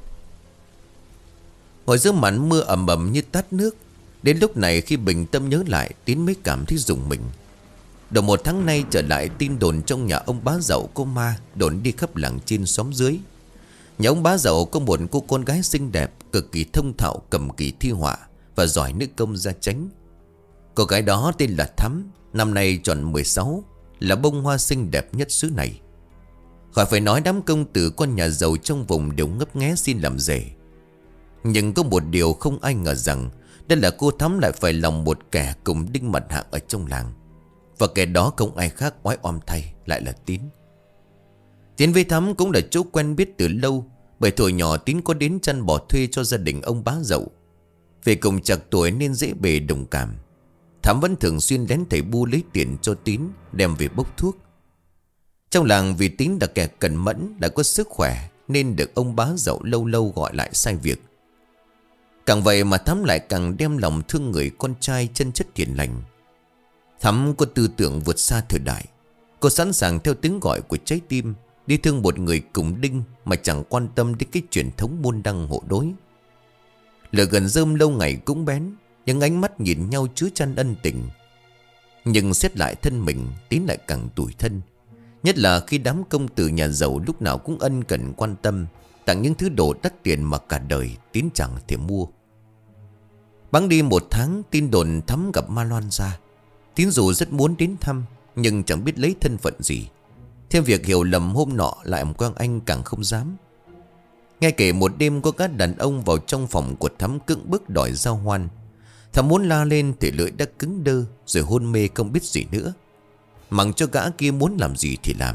Ngồi giữa màn mưa ầm ầm như tát nước. Đến lúc này khi bình tâm nhớ lại, Tín mới cảm thấy rùng mình. Đầu một tháng nay trở lại tin đồn trong nhà ông Bá Dậu có ma đồn đi khắp làng trên xóm dưới. Nhà ông Bá Dậu có một cô con gái xinh đẹp, cực kỳ thông thạo cầm kỳ thi họa và giỏi nữ công gia chánh. Cô gái đó tên là Thắm, năm nay tròn 16, là bông hoa xinh đẹp nhất xứ này. Khỏi phải nói đám công tử con nhà giàu trong vùng đều ngấp nghé xin làm rể. Nhưng có một điều không ai ngờ rằng, đây là cô Thắm lại phải lòng một kẻ cùng đinh mặt hạng ở trong làng. Và kẻ đó không ai khác oái oăm thay lại là Tín. Tín với Thắm cũng là chỗ quen biết từ lâu, bởi tuổi nhỏ Tín có đến chăn bò thuê cho gia đình ông Bá Dậu. Vì cùng chạc tuổi nên dễ bề đồng cảm. Thắm vẫn thường xuyên lén thầy bu lấy tiền cho Tín đem về bốc thuốc. Trong làng vì Tín là kẻ cẩn mẫn, đã có sức khỏe, nên được ông Bá Dậu lâu lâu gọi lại sai việc. Càng vậy mà Thắm lại càng đem lòng thương người con trai chân chất hiền lành. Thắm có tư tưởng vượt xa thời đại. Cô sẵn sàng theo tiếng gọi của trái tim đi thương một người cùng đinh mà chẳng quan tâm đến cái truyền thống môn đăng hộ đối. Lửa gần rơm lâu ngày cũng bén, những ánh mắt nhìn nhau chứa chan ân tình. Nhưng xét lại thân mình, Tín lại càng tủi thân. Nhất là khi đám công tử nhà giàu lúc nào cũng ân cần quan tâm, tặng những thứ đồ đắt tiền mà cả đời Tín chẳng thể mua. Bẵng đi một tháng, tin đồn Thắm gặp ma loan ra. Tín dù rất muốn đến thăm, nhưng chẳng biết lấy thân phận gì. Thêm việc hiểu lầm hôm nọ lại Quang Anh càng không dám. Nghe kể một đêm có các đàn ông vào trong phòng của Thắm cưỡng bức đòi giao hoan. Thắm muốn la lên thì lưỡi đã cứng đơ, rồi hôn mê không biết gì nữa. Mặc cho gã kia muốn làm gì thì làm.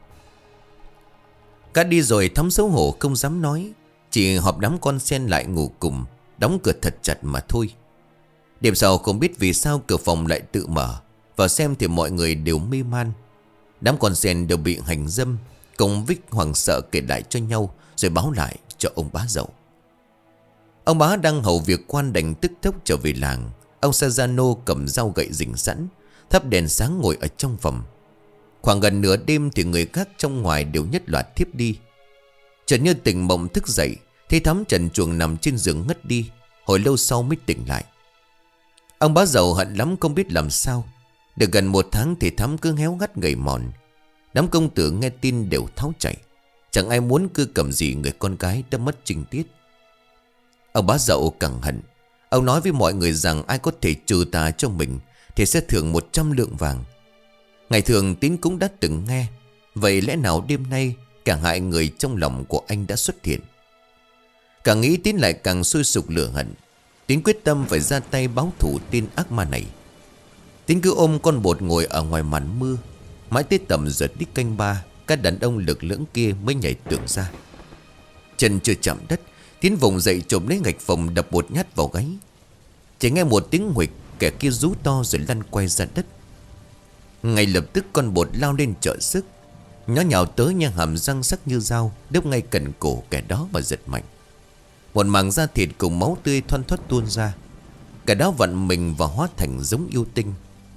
Gã đi rồi Thắm xấu hổ không dám nói, chỉ họp đám con sen lại ngủ cùng, đóng cửa thật chặt mà thôi. Đêm sau không biết vì sao cửa phòng lại tự mở. Vào xem thì mọi người đều mê man. Đám con sen đều bị hành dâm. Cùng Vích hoảng sợ kể lại cho nhau, rồi báo lại cho ông bá Dậu. Ông bá đang hầu việc quan đành tức tốc trở về làng. Ông Sajano cầm dao gậy rình sẵn, thắp đèn sáng ngồi ở trong phòng. Khoảng gần nửa đêm thì người khác trong ngoài đều nhất loạt thiếp đi. Chợt như tỉnh mộng thức dậy, thấy Thắm trần truồng nằm trên giường ngất đi. Hồi lâu sau mới tỉnh lại. Ông bá Dậu hận lắm không biết làm sao. Được gần 1 tháng thì Thắm cứ héo hắt gầy mòn. Đám công tử nghe tin đều tháo chạy. Chẳng ai muốn cưa cầm gì người con gái đã mất trinh tiết. Ông bá Dậu càng hận. Ông nói với mọi người rằng ai có thể trừ tà cho mình thì sẽ thưởng 100 lượng vàng. Ngày thường Tín cũng đã từng nghe. Vậy lẽ nào đêm nay cả hại người trong lòng của anh đã xuất hiện? Càng nghĩ Tín lại càng sôi sục lửa hận. Tín quyết tâm phải ra tay báo thù tên ác ma này. Tín cứ ôm con bột ngồi ở ngoài màn mưa. Mãi tới tầm giờ đích canh 3, các đàn ông lực lưỡng kia mới nhảy tường ra. Chân chưa chạm đất, Tín vùng dậy trộm lấy gạch phòng đập một nhát vào gáy. Chỉ nghe một tiếng huỵch, kẻ kia rú to rồi lăn quay ra đất. Ngay lập tức con bột lao lên trợ sức. Nó nhào tới nhang hàm răng sắc như dao, đớp ngay cận cổ kẻ đó và giật mạnh. Một mảng da thịt cùng máu tươi thoăn thoắt tuôn ra. Kẻ đó vặn mình và hóa thành giống yêu tinh.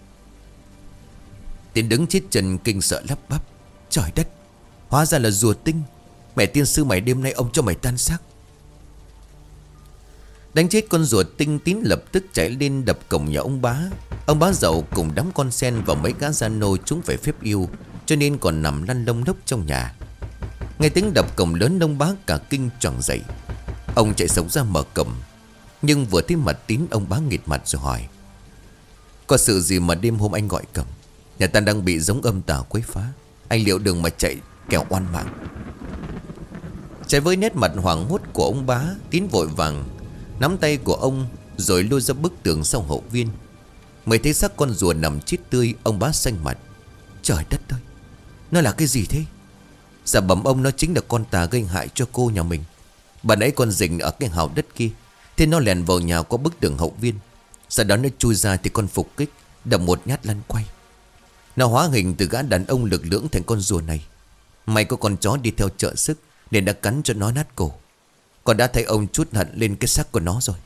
Tín đứng chết chân kinh sợ lắp bắp. Trời đất, hóa ra là rùa tinh. Mẹ tiên sư mày đêm nay ông cho mày tan xác. Đánh chết con rùa tinh, Tín lập tức chạy lên đập cổng nhà ông bá. Ông bá Dậu cùng đám con sen và mấy gã gia nô chúng phải phép yêu, cho nên còn nằm lăn lông lốc trong nhà. Nghe tiếng đập cổng lớn, ông bá cả kinh choàng dậy. Ông chạy sống ra mở cổng. Nhưng vừa thấy mặt Tín, ông bá nghịt mặt rồi hỏi: có sự gì mà đêm hôm anh gọi cổng? Nhà ta đang bị giống âm tà quấy phá. Anh liệu đường mà chạy kẻo oan mạng. Trái với nét mặt hoảng hốt của ông bá, Tín vội vàng nắm tay của ông rồi lôi ra bức tường sau hậu viên. Mới thấy xác con rùa nằm chết tươi, ông bá xanh mặt. Trời đất ơi, nó là cái gì thế? Dạ bẩm ông, nó chính là con tà gây hại cho cô nhà mình. Bà nãy con rình ở cái hào đất kia, thế nó lèn vào nhà qua bức tường hậu viên. Sau đó nó chui ra thì con phục kích, đập một nhát lăn quay. Nó hóa hình từ gã đàn ông lực lưỡng thành con rùa này. May có con chó đi theo trợ sức nên đã cắn cho nó nát cổ. Con đã thấy ông chút hận lên cái xác của nó rồi.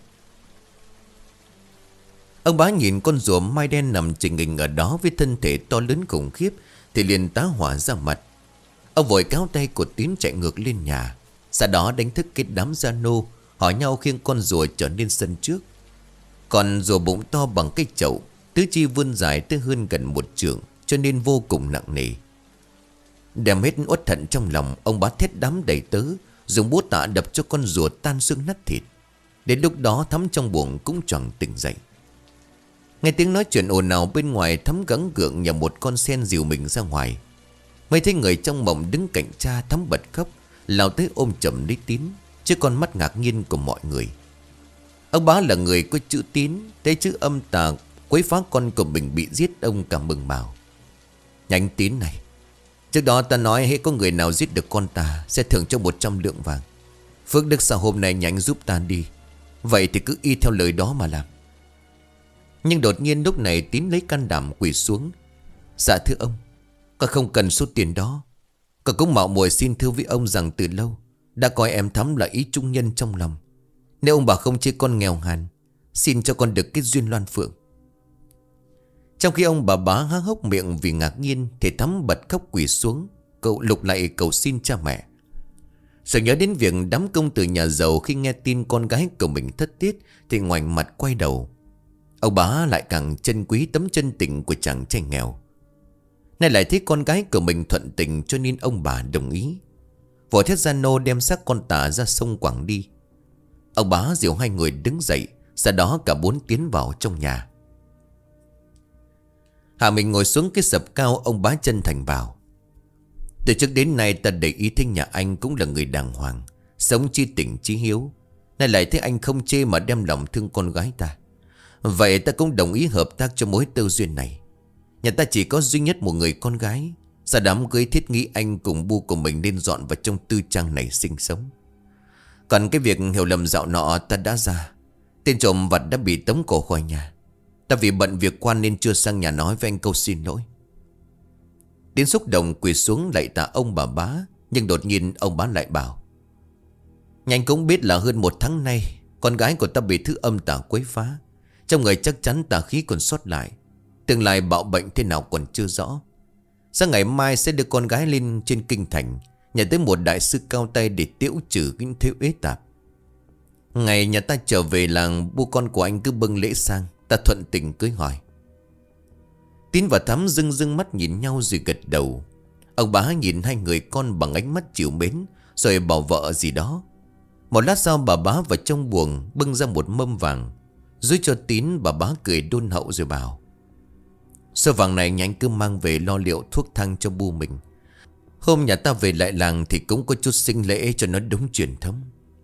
Ông bá nhìn con rùa mai đen nằm chình nghình ở đó với thân thể to lớn khủng khiếp thì liền tá hỏa ra mặt. Ông vội kéo tay của Tín chạy ngược lên nhà. Sau đó đánh thức cái đám gia nô, hỏi nhau khiêng con rùa trở lên sân trước. Còn rùa bụng to bằng cái chậu, tứ chi vươn dài tới hơn gần 1 trượng, cho nên vô cùng nặng nề. Đem hết uất hận trong lòng, ông bá thét đám đầy tớ, dùng búa tạ đập cho con rùa tan xương nát thịt. Đến lúc đó Thắm trong buồng cũng choàng tỉnh dậy. Nghe tiếng nói chuyện ồn ào bên ngoài, Thắm gắng gượng nhờ một con sen dìu mình ra ngoài. Mới thấy người trong mộng đứng cạnh cha, Thắm bật khóc, lao tới ôm chầm lấy Tín, chứ con mắt ngạc nhiên của mọi người. Ông bá là người có chữ Tín, thấy chữ âm tà quấy phá con của mình bị giết, ông cảm mừng bảo: nhanh Tín này, trước đó ta nói hễ có người nào giết được con ta sẽ thưởng cho 100 lượng vàng. Phước đức sao hôm nay nhanh giúp ta đi. Vậy thì cứ y theo lời đó mà làm. Nhưng đột nhiên lúc này Tín lấy can đảm quỳ xuống. Dạ thưa ông, con không cần số tiền đó. Con cũng mạo muội xin thưa với ông rằng từ lâu đã coi em Thắm là ý trung nhân trong lòng. Nếu ông bà không chê con nghèo hàn, xin cho con được cái duyên loan phượng. Trong khi ông bà bá há hốc miệng vì ngạc nhiên thì Thắm bật khóc quỳ xuống, cậu lục lại cầu xin cha mẹ. Rồi nhớ đến việc đám công tử nhà giàu khi nghe tin con gái của mình thất tiết thì ngoảnh mặt quay đầu. Ông bá lại càng trân quý tấm chân tình của chàng trai nghèo. Nay lại thấy con gái của mình thuận tình, cho nên ông bà đồng ý. Võ Thiết Gia Nô đem xác con tà ra sông Quảng đi. Ông bá dìu hai người đứng dậy, sau đó cả 4 tiến vào trong nhà. Hạ mình ngồi xuống cái sập cao, ông bá chân thành bảo: từ trước đến nay ta để ý thấy nhà anh cũng là người đàng hoàng, sống chi tình chí hiếu. Nay lại thấy anh không chê mà đem lòng thương con gái ta. Vậy ta cũng đồng ý hợp tác cho mối tơ duyên này. Nhà ta chỉ có duy nhất một người con gái. Sau đám cưới thiết nghĩ anh cùng bu của mình nên dọn vào trong tư trang này sinh sống. Còn cái việc hiểu lầm dạo nọ ta đã ra. Tên trộm vặt đã bị tống cổ khỏi nhà. Ta vì bận việc quan nên chưa sang nhà nói với anh câu xin lỗi. Tiến xúc động quỳ xuống lạy tạ ông bà bá. Nhưng đột nhiên ông bá lại bảo: Nhanh cũng biết là hơn 1 tháng nay con gái của ta bị thứ âm tà quấy phá. Trong người chắc chắn tà khí còn sót lại. Tương lai bạo bệnh thế nào còn chưa rõ. Sáng ngày mai sẽ đưa con gái lên trên kinh thành, nhà tới một đại sư cao tay để tiễu trừ những thiếu uế tạp. Ngày nhà ta trở về làng, bu con của anh cứ bưng lễ sang. Ta thuận tình cưới hỏi. Tín và Thắm rưng rưng mắt nhìn nhau rồi gật đầu. Ông bá nhìn hai người con bằng ánh mắt trìu mến, rồi bảo vợ gì đó. Một lát sau bà bá vào trong buồng bưng ra một mâm vàng, dưới cho Tín. Bà bá cười đôn hậu rồi bảo: Số vàng này nhà anh cứ mang về lo liệu thuốc thang cho bu mình. Hôm nhà ta về lại làng thì cũng có chút sinh lễ cho nó đúng truyền thống.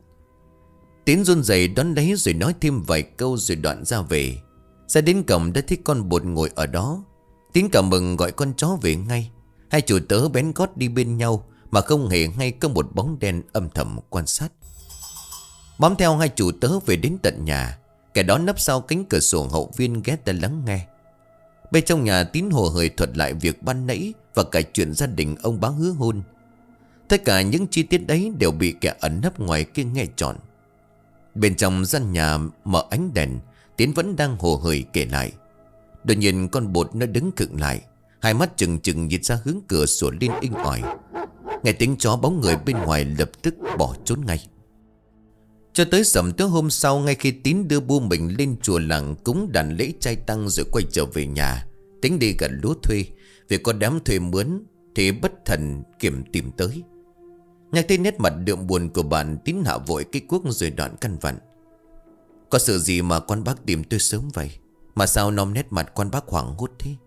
Tín run rẩy đón lấy rồi nói thêm vài câu rồi đoạn ra về. Ra đến cổng đã thấy con Bột ngồi ở đó. Tín cảm mừng gọi con chó về ngay. Hai chủ tớ bén gót đi bên nhau mà không hề hay có một bóng đen âm thầm quan sát. Bám theo hai chủ tớ về đến tận nhà. Kẻ đó nấp sau cánh cửa sổ hậu viên ghé tai lắng nghe. Bên trong nhà Tín hồ hởi thuật lại việc ban nãy và cả chuyện gia đình ông bá hứa hôn. Tất cả những chi tiết đấy đều bị kẻ ẩn nấp ngoài kia nghe trọn. Bên trong gian nhà mở ánh đèn, Tín vẫn đang hồ hởi kể lại. Đột nhiên con Bột nó đứng khựng lại, hai mắt trừng trừng nhìn ra hướng cửa sổ lên inh ỏi. Nghe tiếng chó bóng người bên ngoài lập tức bỏ trốn ngay. Cho tới sẩm tối hôm sau, ngay khi Tín đưa bu mình lên chùa làng cúng đàn lễ trai tăng rồi quay trở về nhà, tính đi gặt lúa thuê. Vì có đám thuê mướn thì bất thần Kiểm tìm tới. Nhắc thấy nét mặt đượm buồn của bạn, Tín hạ vội cái cuốc rồi đoạn căn vặn: Có sự gì mà con bác tìm tôi sớm vậy? Mà sao nom nét mặt con bác hoảng hốt thế?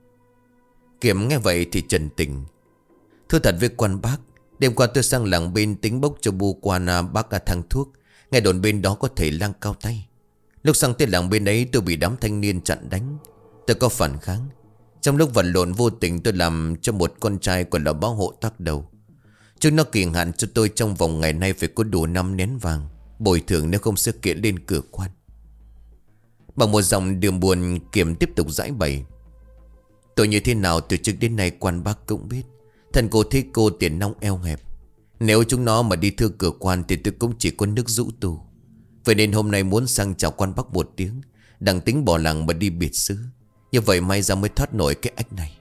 Kiểm nghe vậy thì trần tình: Thưa thật với quan bác, đêm qua tôi sang làng bên tính bốc cho bu quan bác thang thuốc. Nghe đồn bên đó có thể lang cao tay. Lúc sang tới làng bên ấy tôi bị đám thanh niên chặn đánh. Tôi có phản kháng. Trong lúc vật lộn vô tình tôi làm cho một con trai còn là báo hộ tắc đầu. Chúng nó kỳ hạn cho tôi trong vòng ngày nay phải có đủ 5 nén vàng bồi thường, nếu không sẽ kiện lên cửa quan. Bằng một giọng đường buồn, Kiểm tiếp tục giải bày: Tôi như thế nào từ trước đến nay quan bác cũng biết. Thần cô thấy cô tiền nong eo hẹp. Nếu chúng nó mà đi thưa cửa quan thì tôi cũng chỉ có nước rũ tù. Vậy nên hôm nay muốn sang chào quan bác một tiếng, đặng tính bỏ làng mà đi biệt xứ. Như vậy may ra mới thoát nổi cái ách này.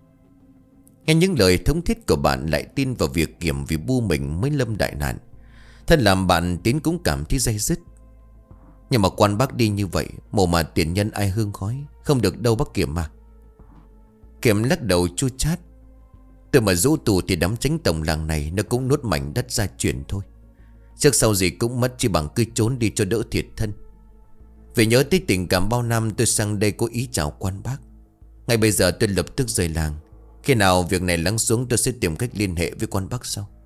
Nghe những lời thống thiết của bạn lại tin vào việc Kiểm vì bu mình mới lâm đại nạn. Thân làm bạn, Tín cũng cảm thấy day dứt. Nhưng mà quan bác đi như vậy, mồ mà tiền nhân ai hương khói, không được đâu bác Kiểm mà. Kiểm lắc đầu chua chát: Tôi mà rũ tù thì đám chánh tổng làng này nó cũng nuốt mảnh đất gia truyền thôi. Trước sau gì cũng mất, chỉ bằng cứ trốn đi cho đỡ thiệt thân. Vì nhớ tới tình cảm bao năm tôi sang đây có ý chào quan bác. Ngay bây giờ tôi lập tức rời làng. Khi nào việc này lắng xuống tôi sẽ tìm cách liên hệ với quan bác sau.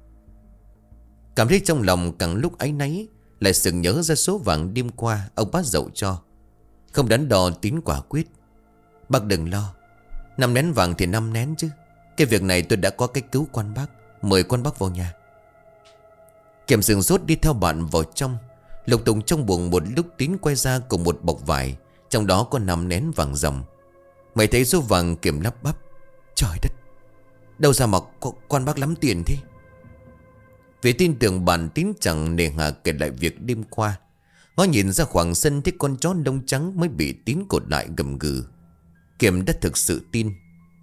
Cảm thấy trong lòng càng lúc áy náy, lại sừng nhớ ra số vàng đêm qua ông bác dậu cho. Không đắn đo, Tín quả quyết: Bác đừng lo, 5 nén vàng thì 5 nén chứ. Cái việc này tôi đã có cách cứu quan bác. Mời quan bác vào nhà. Kiểm sừng sốt đi theo bạn vào trong. Lục tùng trong buồng một lúc, Tín quay ra cùng một bọc vải, trong đó có 5 nén vàng ròng. Mày thấy số vàng? Kiểm lắp bắp: Trời đất, đâu ra mà quan bác lắm tiền thế? Vì tin tưởng bạn, Tín chẳng nề hà kể lại việc đêm qua. Ngó nhìn ra khoảng sân thấy con chó lông trắng mới bị Tín cột lại gầm gừ. Kiểm đã thực sự tin.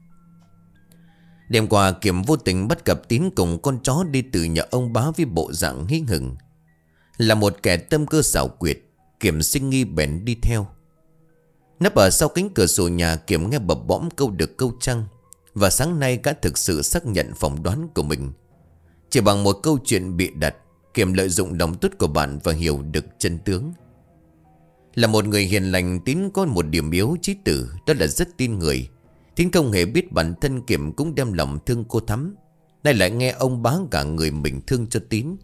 Đêm qua Kiểm vô tình bắt gặp Tín cùng con chó đi từ nhà ông bá với bộ dạng hí hửng. Là một kẻ tâm cơ xảo quyệt, Kiểm sinh nghi bèn đi theo. Nấp ở sau cánh cửa sổ nhà, Kiểm nghe bập bõm câu được câu trăng. Và sáng nay gã thực sự xác nhận phỏng đoán của mình. Chỉ bằng một câu chuyện bị đặt, Kiểm lợi dụng lòng tốt của bạn và hiểu được chân tướng. Là một người hiền lành, Tín có một điểm yếu chí tử, đó là rất tin người. Tín không hề biết bản thân Kiểm cũng đem lòng thương cô Thắm. Nay lại nghe ông bá cả người mình thương cho Tín,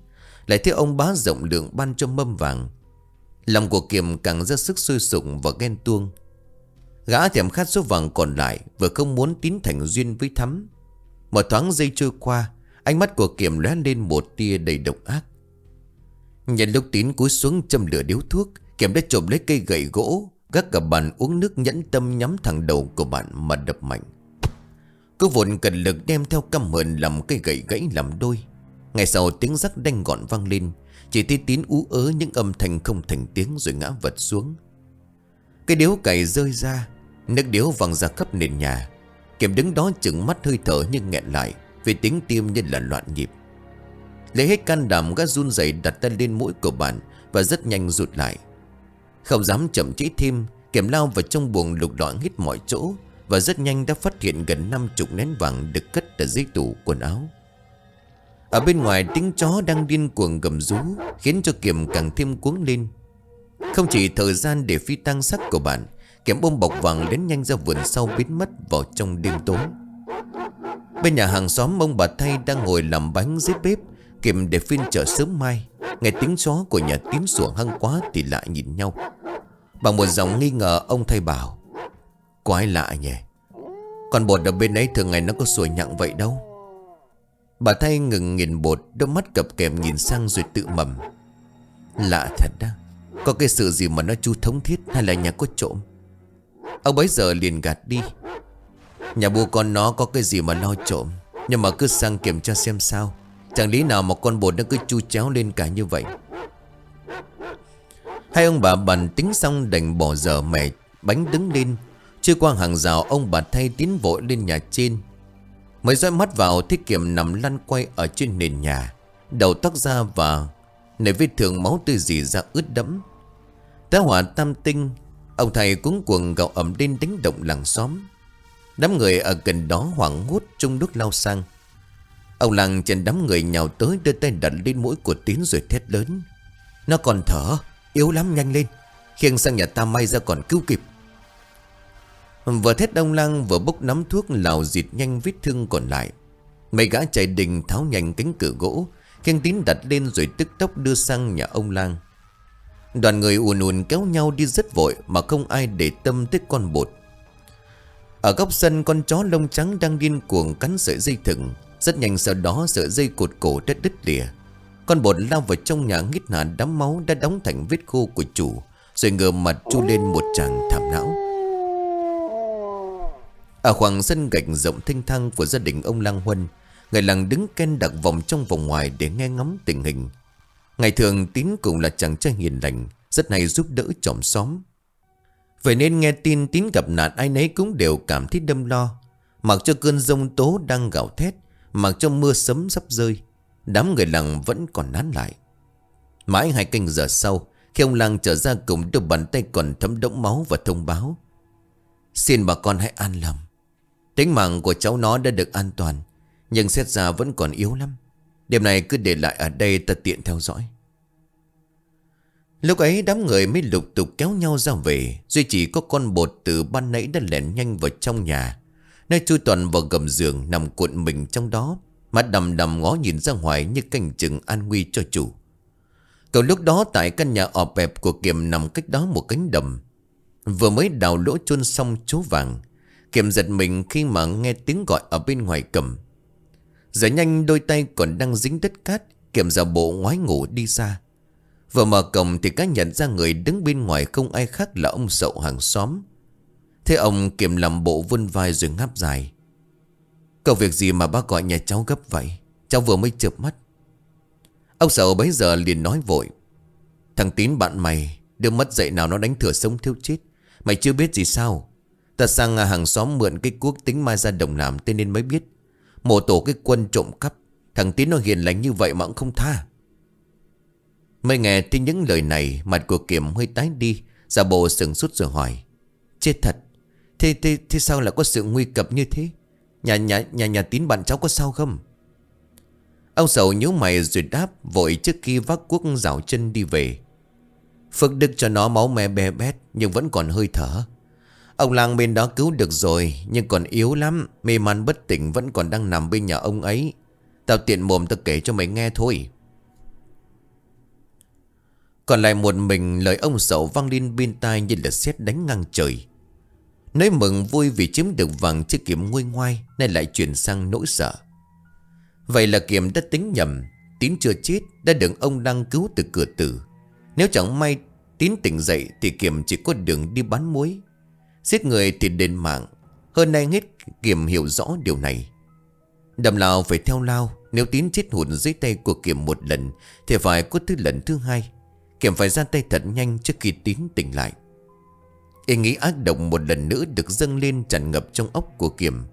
lại thấy ông bá rộng lượng ban cho mâm vàng. Lòng của Kiểm càng ra sức sôi sụng và ghen tuông. Gã thèm khát số vàng còn lại, vừa không muốn tín thành duyên với Thắm. Một thoáng giây trôi qua, ánh mắt của Kiểm lóe lên một tia đầy độc ác. Nhân lúc Tín cúi xuống châm lửa điếu thuốc, Kiểm đã chộp lấy cây gậy gỗ, gác cả bàn uống nước, nhẫn tâm nhắm thẳng đầu của bạn mà đập mạnh. Cô vốn cần lực đem theo căm hờn làm cây gậy gãy làm đôi. Ngay sau tiếng rắc đanh gọn vang lên, chỉ thấy Tín ú ớ những âm thanh không thành tiếng rồi ngã vật xuống. Cái điếu cày rơi ra, nước điếu văng ra khắp nền nhà. Kiểm đứng đó chừng mắt hơi thở nhưng nghẹn lại, vì tiếng tim như là loạn nhịp. Lấy hết can đảm, gã run rẩy đặt tay lên mũi của bạn và rất nhanh rụt lại. Không dám chậm trễ thêm, Kiểm lao vào trong buồng lục lọi hết mọi chỗ, và rất nhanh đã phát hiện gần 50 nén vàng được cất ở dưới tủ quần áo. Ở bên ngoài tiếng chó đang điên cuồng gầm rú, khiến cho Kiểm càng thêm cuống lên. Không chỉ thời gian để phi tang xác của bạn, Kiểm ôm bọc vàng đến nhanh ra vườn sau biến mất vào trong đêm tối. Bên nhà hàng xóm, ông bà Thay đang ngồi làm bánh dưới bếp, Kiểm để phiên chợ sớm mai. Nghe tiếng chó của nhà Tín sủa hăng quá thì lại nhìn nhau. Bằng một giọng nghi ngờ, ông Thay bảo: "Quái lạ nhỉ, con bột ở bên ấy thường ngày nó có sủa nhặng vậy đâu." Bà Thay ngừng nghiền bột, đôi mắt cặp kèm nhìn sang rồi tự mầm: "Lạ thật đó, có cái sự gì mà nó chu thống thiết, hay là nhà có trộm?" Ông bấy giờ liền gạt đi: "Nhà bố con nó có cái gì mà lo trộm, nhưng mà cứ sang kiểm tra xem sao. Chẳng lý nào mà con bột nó cứ chu chéo lên cả như vậy." Hai ông bà bàn tính xong đành bỏ dở mẻ bánh đứng lên. Chưa qua hàng rào, ông bà Thay tiến vội lên nhà trên. Mới dõi mắt vào thấy Kiểm nằm lăn quay ở trên nền nhà, đầu tóc ra và nơi vết thương máu tươi rỉ ra ướt đẫm. Tá hỏa tam tinh, ông Thầy cuống cuồng gào ầm lên đánh động làng xóm. Đám người ở gần đó hoảng hốt chung đuốc lao sang. Ông làng trên đám người nhào tới, đưa tay đặt lên mũi của Tín rồi thét lớn: "Nó còn thở, yếu lắm, nhanh lên, khiêng sang nhà ta may ra còn cứu kịp." Vừa thét, ông lang vừa bốc nắm thuốc lào dịt nhanh vết thương còn lại. Mấy gã chạy đình tháo nhanh cánh cửa gỗ, khiêng Tín đặt lên rồi tức tốc đưa sang nhà ông lang. Đoàn người ùn ùn kéo nhau đi rất vội mà không ai để tâm tới con bột. Ở góc sân, con chó lông trắng đang điên cuồng cắn sợi dây thừng. Rất nhanh sau đó sợi dây cột cổ đã đứt lìa. Con bột lao vào trong nhà, nghít hẳn đám máu đã đóng thành vết khô của chủ, rồi ngửa mặt tru lên một tràng thảm não. Ở khoảng sân gạch rộng thênh thang của gia đình ông Lang Huân, người làng đứng ken đặc vòng trong vòng ngoài để nghe ngóng tình hình. Ngày thường Tín cũng là chàng trai hiền lành, rất hay giúp đỡ chòm xóm. Vậy nên nghe tin Tín gặp nạn, ai nấy cũng đều cảm thấy đâm lo. Mặc cho cơn giông tố đang gào thét, mặc cho mưa sấm sắp rơi, đám người làng vẫn còn nán lại. Mãi 2 canh giờ sau, khi ông Lang trở ra cùng đôi bàn tay còn thấm đẫm máu và thông báo: "Xin bà con hãy an lòng, tính mạng của cháu nó đã được an toàn, nhưng xét ra vẫn còn yếu lắm. Đêm này cứ để lại ở đây, ta tiện theo dõi." Lúc ấy đám người mới lục tục kéo nhau ra về. Duy chỉ có con bột từ ban nãy đã lẻn nhanh vào trong nhà, nơi chui toàn vào gầm giường nằm cuộn mình trong đó, mắt đầm đầm ngó nhìn ra ngoài như canh chừng an nguy cho chủ. Cậu lúc đó tại căn nhà ọp ẹp của Kiểm nằm cách đó một cánh đồng. Vừa mới đào lỗ chôn xong chố vàng, Kiểm giật mình khi mà nghe tiếng gọi ở bên ngoài cầm. Giờ nhanh đôi tay còn đang dính đất cát, Kiểm giả bộ ngoái ngủ đi ra. Vừa mở cổng thì cá nhận ra người đứng bên ngoài không ai khác là ông Sậu hàng xóm. Thế ông Kiểm làm bộ vươn vai rồi ngáp dài: "Có việc gì mà bác gọi nhà cháu gấp vậy? Cháu vừa mới chợp mắt." Ông Sậu bấy giờ liền nói vội: "Thằng Tín bạn mày đưa mất dậy nào nó đánh thửa sống thiếu chết. Mày chưa biết gì sao? Ta sang hàng xóm mượn cái cuốc tính mai ra đồng làm, thế nên mới biết. Một tổ cái quân trộm cắp, thằng Tín nó hiền lành như vậy mà cũng không tha." Mới nghe thấy những lời này, mặt của Kiểm hơi tái đi, giả bộ sừng sốt rồi hỏi: "Chết thật, thế sao lại có sự nguy cấp như thế? Nhà Tín bạn cháu có sao không?" Ông Sầu nhíu mày rồi đáp vội trước khi vác cuốc rảo chân đi về: "Phước đức cho nó máu me be bét nhưng vẫn còn hơi thở. Ông Lang bên đó cứu được rồi, nhưng còn yếu lắm, mê man bất tỉnh, vẫn còn đang nằm bên nhà ông ấy. Tao tiện mồm tao kể cho mày nghe thôi." Còn lại một mình, lời ông Sậu vang lên bên tai như là sét đánh ngang trời. Nỗi mừng vui vì chiếm được vàng chiếc kiếm nguôi ngoai nay lại chuyển sang nỗi sợ. Vậy là Kiểm đã tính nhầm. Tín chưa chết đã được ông đang cứu từ cửa tử. Nếu chẳng may Tín tỉnh dậy thì Kiểm chỉ có đường đi bán muối. Giết người thì đền mạng. Hơn nay hết Kiểm hiểu rõ điều này. Đầm nào phải theo lao. Nếu Tín chết hụt dưới tay của Kiểm một lần thì phải có thứ lần thứ hai. Kiểm phải ra tay thật nhanh trước khi Tín tỉnh lại. Ý nghĩ ác độc một lần nữa được dâng lên tràn ngập trong óc của Kiểm.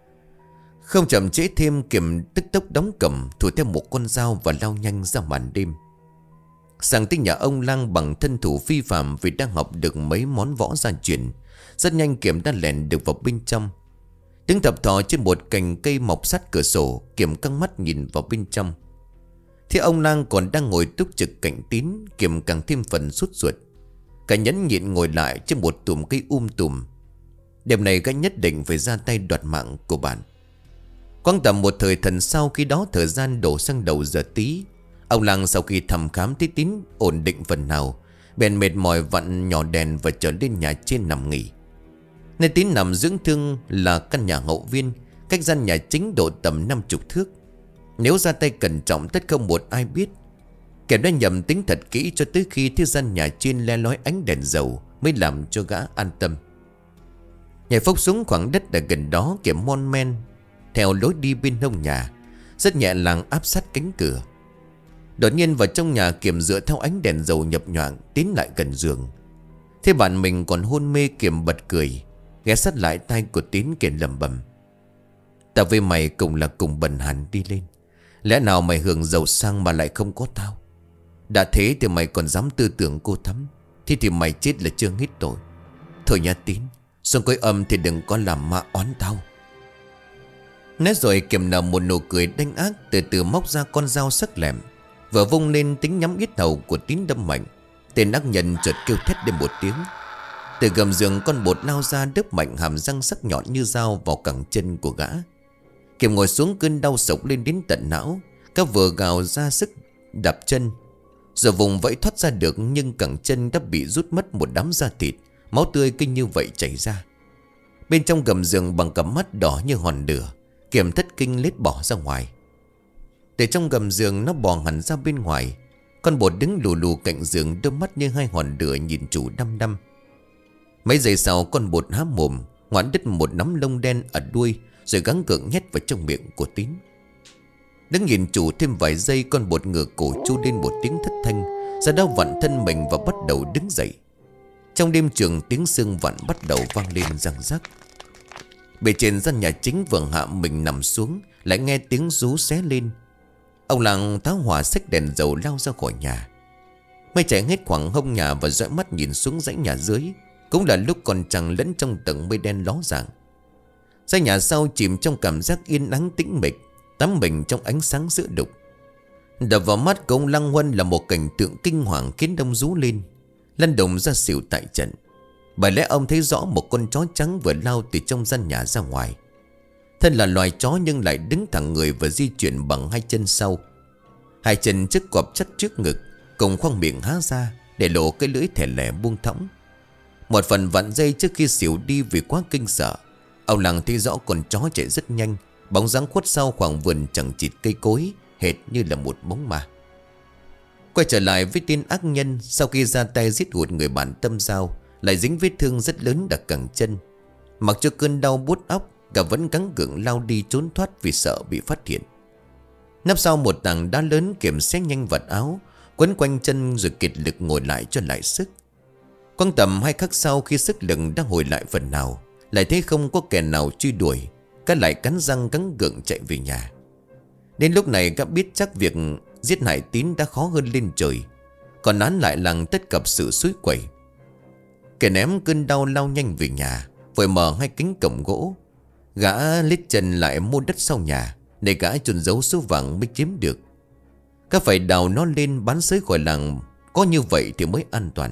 Không chậm trễ thêm, Kiểm tức tốc đóng cẩm, thủ theo một con dao và lao nhanh ra màn đêm. Sang tới nhà ông Lang bằng thân thủ phi phàm vì đang học được mấy món võ gia truyền. Rất nhanh Kiểm đã lèn được vào bên trong. Đứng thập thò trên một cành cây mọc sát cửa sổ, Kiểm căng mắt nhìn vào bên trong. Thì ông Lang còn đang ngồi túc trực cạnh Tín, Kiểm càng thêm phần sốt ruột. Cả nhẫn nhịn ngồi lại trên một tùm cây tùm. Đêm này gã nhất định phải ra tay đoạt mạng của bạn. Quang tầm một thời thần sau, khi đó thời gian đổ sang đầu giờ tí. Ông Lang sau khi thăm khám thấy Tín ổn định phần nào, bèn mệt mỏi vặn nhỏ đèn và trở lên nhà trên nằm nghỉ. Nơi Tín nằm dưỡng thương là căn nhà hậu viên, cách gian nhà chính độ tầm 50 thước. Nếu ra tay cẩn trọng tất không một ai biết. Kẻ đã nhầm tính thật kỹ cho tới khi thấy gian nhà trên le lói ánh đèn dầu mới làm cho gã an tâm. Nhảy phốc xuống khoảng đất ở gần đó, Kiểm mon men theo lối đi bên hông nhà, rất nhẹ nhàng áp sát cánh cửa. Đột nhiên vào trong nhà, Kiểm dựa theo ánh đèn dầu nhập nhoạng tiến lại gần giường. Thế bạn mình còn hôn mê, Kiểm bật cười, ghé sát lại tay của Tín kể lẩm bẩm: "Tao với mày cùng là cùng bần hàn đi lên. Lẽ nào mày hưởng giàu sang mà lại không có tao? Đã thế thì mày còn dám tư tưởng cô Thắm, thì mày chết là chưa hết tội. Thôi nha Tín, xuống cõi âm thì đừng có làm ma oán tao." Nói rồi Kiểm nở một nụ cười đanh ác, từ từ móc ra con dao sắc lẹm, vừa vung lên tính nhắm yết hầu của Tín đâm mạnh. Tên ác nhân chợt kêu thét lên một tiếng. Từ gầm giường con bột lao ra, đớp mạnh hàm răng sắc nhọn như dao vào cẳng chân của gã. Kiểm ngồi xuống, cơn đau sộc lên đến tận não. Các vừa gào ra sức đạp chân, giờ vùng vẫy thoát ra được, nhưng cẳng chân đã bị rút mất một đám da thịt. Máu tươi kinh như vậy chảy ra. Bên trong gầm giường bằng cặp mắt đỏ như hòn lửa, Kiểm thất kinh lết bỏ ra ngoài. Từ trong gầm giường nó bò hẳn ra bên ngoài. Con bột đứng lù lù cạnh giường, đôi mắt như hai hòn lửa nhìn chủ đăm đăm. Mấy giây sau, con bột há mồm ngoãn đứt một nắm lông đen ở đuôi, rồi gắng gượng nhét vào trong miệng của Tín. Đứng nhìn chủ thêm vài giây, con bột ngửa cổ chu lên một tiếng thất thanh, ra đó vặn thân mình và bắt đầu đứng dậy. Trong đêm trường, tiếng xương vặn bắt đầu vang lên răng rắc. Bề trên gian nhà chính vừa hạ mình nằm xuống, lại nghe tiếng rú xé lên. Ông Lang tháo hỏa xách đèn dầu lao ra khỏi nhà. Mây chạy hết khoảng hông nhà và dõi mắt nhìn xuống dãy nhà dưới. Cũng là lúc còn trăng lẫn trong tầng mây đen ló dạng. Dãy nhà sau chìm trong cảm giác yên ắng tĩnh mịch, tắm mình trong ánh sáng giữa đục. Đập vào mắt của ông Lăng Huân là một cảnh tượng kinh hoàng khiến đông rú lên. Lăn đồng ra xỉu tại trận. Bởi lẽ ông thấy rõ một con chó trắng vừa lao từ trong gian nhà ra ngoài. Thân là loài chó nhưng lại đứng thẳng người và di chuyển bằng hai chân sau. Hai chân trước cọp chất trước ngực, cùng khoang miệng há ra để lộ cái lưỡi thẻ lẻ buông thõng. Một phần vặn dây trước khi xỉu đi vì quá kinh sợ. Ông Lăng thấy rõ con chó chạy rất nhanh, bóng dáng khuất sau khoảng vườn chẳng chịt cây cối, hệt như là một bóng ma. Quay trở lại với tên ác nhân, sau khi ra tay giết hụt người bạn tâm giao, lại dính vết thương rất lớn đặt cẳng chân. Mặc cho cơn đau buốt óc, cả vẫn gắng gượng lao đi trốn thoát vì sợ bị phát hiện. Nấp sau một tảng đá lớn, Kiểm xé nhanh vật áo, quấn quanh chân rồi kiệt lực ngồi lại cho lại sức. Quang tầm 2 khắc sau, khi sức lực đã hồi lại phần nào, lại thấy không có kẻ nào truy đuổi, các lại cắn răng gắng gượng chạy về nhà. Đến lúc này các biết chắc việc giết hại Tín đã khó hơn lên trời, còn án lại làng tất cập sự suối quẩy. Kẻ ném cơn đau lao nhanh về nhà, vội mở hai cánh cổng gỗ. Gã lết chân lại mua đất sau nhà để gã chôn giấu số vàng mới chiếm được. Các phải đào nó lên bán xới khỏi làng, có như vậy thì mới an toàn.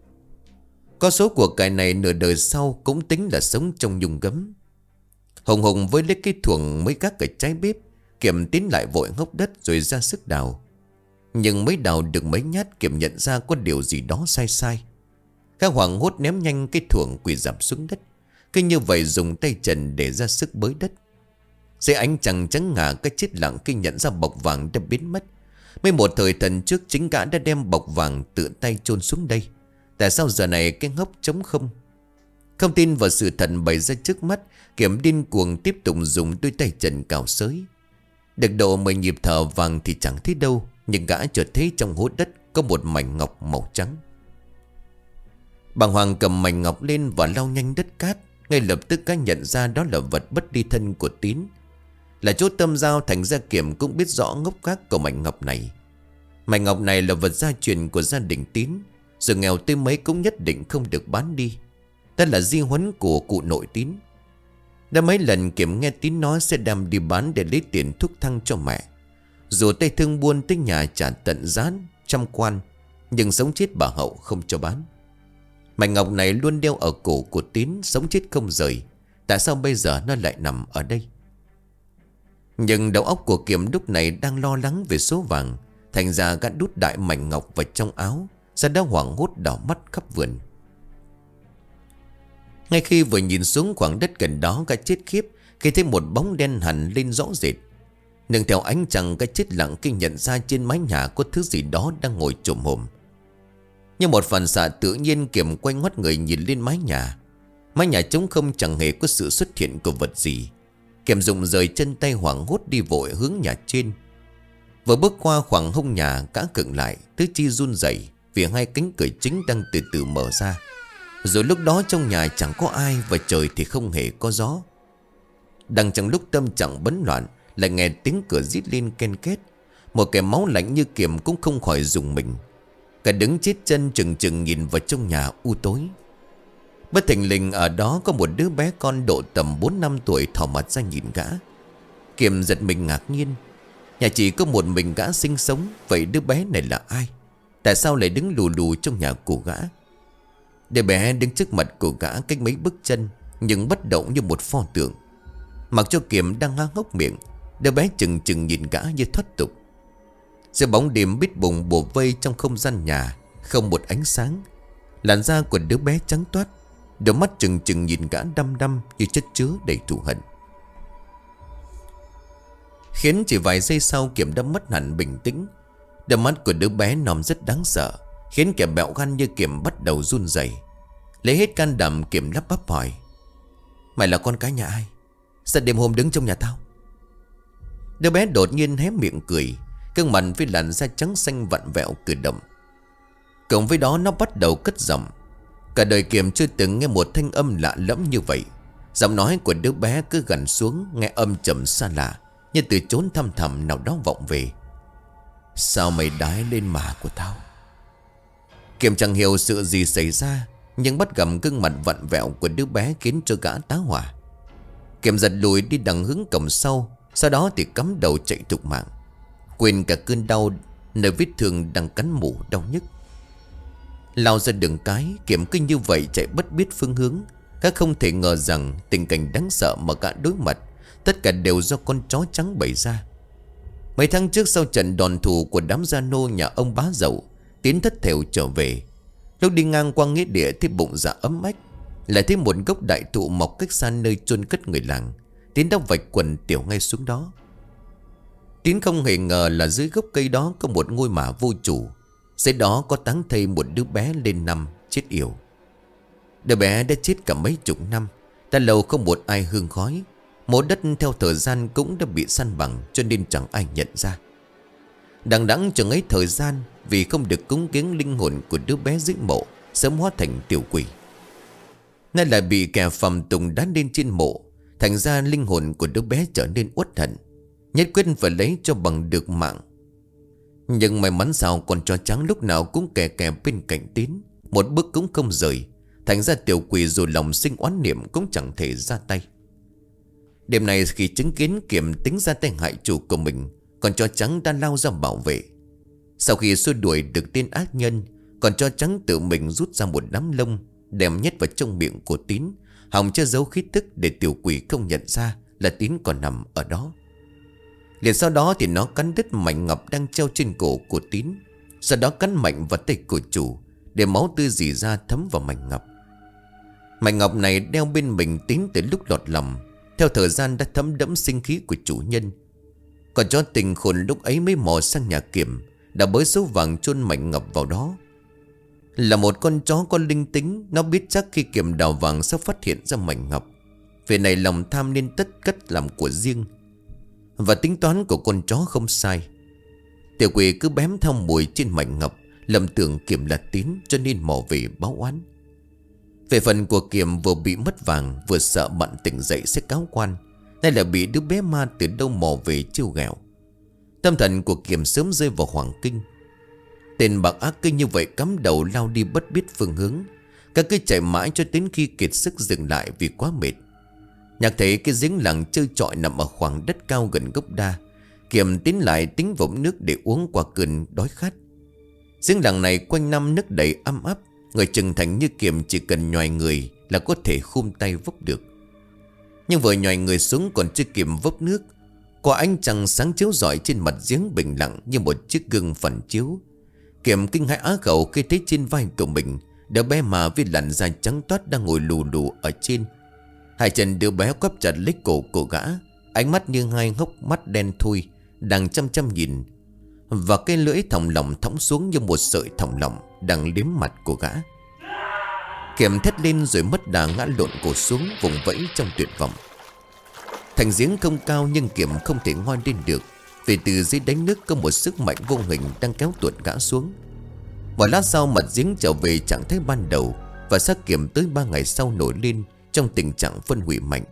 Có số của cải này nửa đời sau cũng tính là sống trong nhung gấm. Hùng Hùng với lấy cái thuồng mới gác ở trái bếp, Kiểm tiến lại vội hốc đất rồi ra sức đào. Nhưng mới đào được mấy nhát Kiểm nhận ra có điều gì đó sai sai. Gã hoảng hốt ném nhanh cái thuồng quỳ dạp xuống đất. Cứ như vậy dùng tay trần để ra sức bới đất. Dưới ánh trăng trắng ngà, cái chết lặng khi nhận ra bọc vàng đã biến mất. Mấy một thời thần trước chính gã đã đem bọc vàng tự tay chôn xuống đây. Tại sao giờ này cái hốc trống không? Không tin vào sự thật bày ra trước mắt, Kiểm điên cuồng tiếp tục dùng đôi tay trần cào xới. Được độ 10 nhịp thở vàng thì chẳng thấy đâu. Nhưng gã chợt thấy trong hố đất có một mảnh ngọc màu trắng. Bàng hoàng cầm mảnh ngọc lên và lau nhanh đất cát. Ngay lập tức gã nhận ra đó là vật bất đi thân của Tín. Là chỗ tâm giao, thành ra Kiểm cũng biết rõ ngốc gác của mảnh ngọc này. Mảnh ngọc này là vật gia truyền của gia đình Tín. Dù nghèo tới mấy cũng nhất định không được bán đi. Đó là di huấn của cụ nội Tín. Đã mấy lần Kiểm nghe Tín nói sẽ đem đi bán để lấy tiền thuốc thang cho mẹ. Dù tay thương buôn tới nhà trả tận giá trăm quan, nhưng sống chết bà Hậu không cho bán. Mảnh ngọc này luôn đeo ở cổ của Tín, sống chết không rời. Tại sao bây giờ nó lại nằm ở đây? Nhưng đầu óc của Kiểm lúc này đang lo lắng về số vàng. Thành ra gã đút đại mảnh ngọc vào trong áo, sau đó hoảng hốt đảo mắt khắp vườn. Ngay khi vừa nhìn xuống khoảng đất gần đó, gã chết khiếp khi thấy một bóng đen hằn lên rõ rệt. Nương theo ánh trăng, gã chết lặng khi nhận ra trên mái nhà có thứ gì đó đang ngồi trồm hổm. Như một phản xạ tự nhiên, Kiểm quay ngoắt người nhìn lên mái nhà. Mái nhà trống không, chẳng hề có sự xuất hiện của vật gì. Kiểm dụng rời chân tay hoảng hốt đi vội hướng nhà trên. Vừa bước qua khoảng hông nhà, gã khựng lại, tứ chi run rẩy vì hai cánh cửa chính đang từ từ mở ra. Rồi lúc đó trong nhà chẳng có ai và trời thì không hề có gió. Đang trong lúc tâm trạng bấn loạn, lại nghe tiếng cửa rít lên ken két. Một kẻ máu lạnh như Kiểm cũng không khỏi rùng mình. Cả đứng chết chân chừng chừng nhìn vào trong nhà u tối. Bất thình lình ở đó có một đứa bé con độ tầm 4-5 tuổi thò mặt ra nhìn gã. Kiểm giật mình ngạc nhiên. Nhà chỉ có một mình gã sinh sống, vậy đứa bé này là ai? Tại sao lại đứng lù lù trong nhà của gã? Đứa bé đứng trước mặt của gã cách mấy bước chân, nhưng bất động như một pho tượng. Mặc cho Kiểm đang há hốc miệng, đứa bé chừng chừng nhìn gã như thoát tục. Giữa bóng đêm bít bùng bủa vây trong không gian nhà, không một ánh sáng. Làn da của đứa bé trắng toát, đôi mắt chừng chừng nhìn gã đăm đăm như chất chứa đầy thù hận. Khiến chỉ vài giây sau Kiểm đã mất hẳn bình tĩnh. Đôi mắt của đứa bé nòm rất đáng sợ, khiến kẻ bẹo gan như Kiểm bắt đầu run rẩy. Lấy hết can đảm, Kiểm lắp bắp hỏi: "Mày là con cái nhà ai? Sao đêm hôm đứng trong nhà tao?" Đứa bé đột nhiên hé miệng cười, gương mặt với làn da trắng xanh vặn vẹo cử động. Cộng với đó nó bắt đầu cất giọng. Cả đời Kiểm chưa từng nghe một thanh âm lạ lẫm như vậy. Giọng nói của đứa bé cứ gằn xuống, nghe âm trầm xa lạ, như từ chốn thăm thẳm nào đó vọng về: "Sao mày đái lên mà của tao?" Kiểm chẳng hiểu sự gì xảy ra, nhưng bắt gặp gương mặt vặn vẹo của đứa bé khiến cho gã tá hỏa. Kiểm giật lùi đi đằng hướng cổng sau đó thì cắm đầu chạy thục mạng, quên cả cơn đau nơi vết thương đang cắn mủ đau nhức. Lao ra đường cái, Kiểm cứ như vậy chạy bất biết phương hướng. Gã không thể ngờ rằng tình cảnh đáng sợ mà gã đối mặt tất cả đều do con chó trắng bày ra. Mấy tháng trước, sau trận đòn thù của đám gia nô nhà ông bá Dậu, Tiến thất thểu trở về. Lúc đi ngang qua nghĩa địa thấy bụng dạ ấm ách, lại thấy một gốc đại thụ mọc cách xa nơi chôn cất người làng. Tiến đã vạch quần tiểu ngay xuống đó. Tiến không hề ngờ là dưới gốc cây đó có một ngôi mả vô chủ. Dưới đó có táng thây một đứa bé lên năm chết yểu. Đứa bé đã chết cả mấy chục năm, đã lâu không một ai hương khói. Mộ đất theo thời gian cũng đã bị săn bằng, cho nên chẳng ai nhận ra. Đằng đẵng chừng ấy thời gian, vì không được cúng kiến, linh hồn của đứa bé dưới mộ sớm hóa thành tiểu quỷ. Nay lại bị kẻ phàm tùng đá lên trên mộ, thành ra linh hồn của đứa bé trở nên uất hận, nhất quyết phải lấy cho bằng được mạng. Nhưng may mắn sao con chó trắng lúc nào cũng kè kè bên cạnh Tín, một bước cũng không rời. Thành ra tiểu quỷ dù lòng sinh oán niệm cũng chẳng thể ra tay. Đêm nay khi chứng kiến Kiểm tính ra tay hại chủ của mình, con chó trắng đã lao ra bảo vệ. Sau khi xua đuổi được tên ác nhân, con chó trắng tự mình rút ra một đám lông, đem nhét vào trong miệng của Tín, hòng che giấu khí tức để tiểu quỷ không nhận ra là Tín còn nằm ở đó. Liền sau đó thì nó cắn đứt mảnh ngọc đang treo trên cổ của Tín. Sau đó cắn mạnh vào tay của chủ, để máu tươi rỉ ra thấm vào mảnh ngọc. Mảnh ngọc này đeo bên mình Tín từ lúc lọt lòng, theo thời gian đã thấm đẫm sinh khí của chủ nhân. Còn chó tình khôn lúc ấy mới mò sang nhà Kiểm, đã bới số vàng chôn mảnh ngọc vào đó. Là một con chó có linh tính, nó biết chắc khi Kiểm đào vàng sẽ phát hiện ra mảnh ngọc. Về này lòng tham nên tất cất làm của riêng. Và tính toán của con chó không sai. Tiểu quỷ cứ bám theo mùi trên mảnh ngọc, lầm tưởng Kiểm là Tín, cho nên mò về báo oán. Về phần của Kiểm vừa bị mất vàng, vừa sợ bạn tỉnh dậy sẽ cáo quan, nay là bị đứa bé ma từ đâu mò về trêu ghẹo. Tâm thần của Kiểm sớm rơi vào hoảng kinh. Tên bạc ác cứ như vậy cắm đầu lao đi bất biết phương hướng. Các cứ chạy mãi cho đến khi kiệt sức dừng lại vì quá mệt. Nhạc thấy cái giếng làng trơ trọi nằm ở khoảng đất cao gần gốc đa. Kiểm tiến lại tính vọng nước để uống qua cơn đói khát. Giếng làng này quanh năm nước đầy ăm áp. Người trưởng thành như Kiểm chỉ cần nhoài người là có thể khum tay vốc được. Nhưng vừa nhoài người xuống còn chưa kịp vốc nước, quả ánh trăng sáng chiếu rọi trên mặt giếng bình lặng như một chiếc gương phản chiếu. Kiểm kinh hãi á khẩu khi thấy trên vai của mình đứa bé mà với làn da trắng toát đang ngồi lù lù ở trên. Hai chân đứa bé quắp chặt lấy cổ của gã, ánh mắt như hai hốc mắt đen thui đang chăm chăm nhìn. Và cái lưỡi thòng lọng thõng xuống như một sợi thòng lọng đang liếm mặt của gã. Kiểm thét lên rồi mất đà ngã lộn cổ xuống, vùng vẫy trong tuyệt vọng. Thành giếng không cao nhưng Kiểm không thể ngoi lên được, vì từ dưới đáy nước có một sức mạnh vô hình đang kéo tuột gã xuống. Một lát sau mặt giếng trở về trạng thái ban đầu, và xác Kiểm tới 3 ngày sau nổi lên trong tình trạng phân hủy mạnh.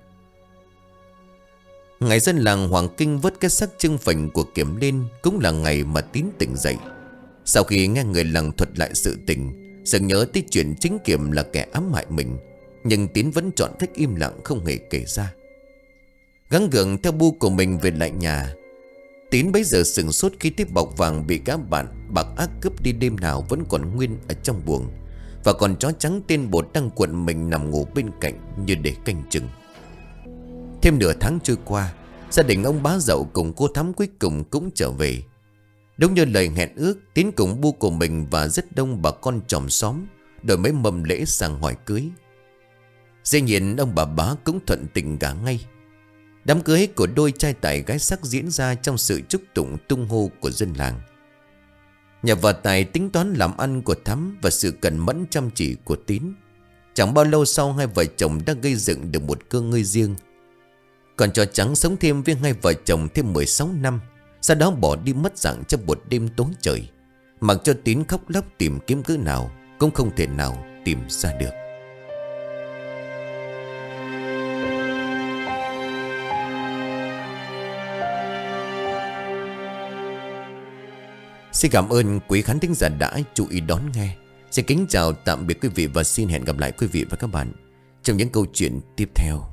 Ngày dân làng Hoàng Kinh vớt cái xác trưng phình của Kiểm lên cũng là ngày mà Tín tỉnh dậy. Sau khi nghe người làng thuật lại sự tình, sực nhớ tới chuyện chính Kiểm là kẻ ám hại mình, nhưng Tín vẫn chọn cách im lặng không hề kể ra. Gắng gượng theo bu của mình về lại nhà, Tín bấy giờ sửng sốt khi tiếp bọc vàng bị các bạn bạc ác cướp đi đêm nào vẫn còn nguyên ở trong buồng, và còn chó trắng tên Bột đang cuộn mình nằm ngủ bên cạnh như để canh chừng. Thêm nửa tháng trôi qua, gia đình ông Bá Dậu cùng cô Thắm cuối cùng cũng trở về. Đúng như lời hẹn ước, Tín cùng bu của mình và rất đông bà con chòm xóm đổi mấy mâm lễ sang hỏi cưới. Dĩ nhiên ông bà Bá cũng thuận tình cả ngay. Đám cưới của đôi trai tài gái sắc diễn ra trong sự chúc tụng tung hô của dân làng. Nhờ vào tài tính toán làm ăn của Thắm và sự cẩn mẫn chăm chỉ của Tín, chẳng bao lâu sau hai vợ chồng đã gây dựng được một cơ ngơi riêng. Còn chó trắng sống thêm với hai vợ chồng thêm 16 năm, sau đó bỏ đi mất dạng trong một đêm tối trời. Mặc cho Tín khóc lóc tìm kiếm cỡ nào cũng không thể nào tìm ra được. Xin cảm ơn quý khán thính giả đã chú ý đón nghe. Xin kính chào tạm biệt quý vị và xin hẹn gặp lại quý vị và các bạn trong những câu chuyện tiếp theo.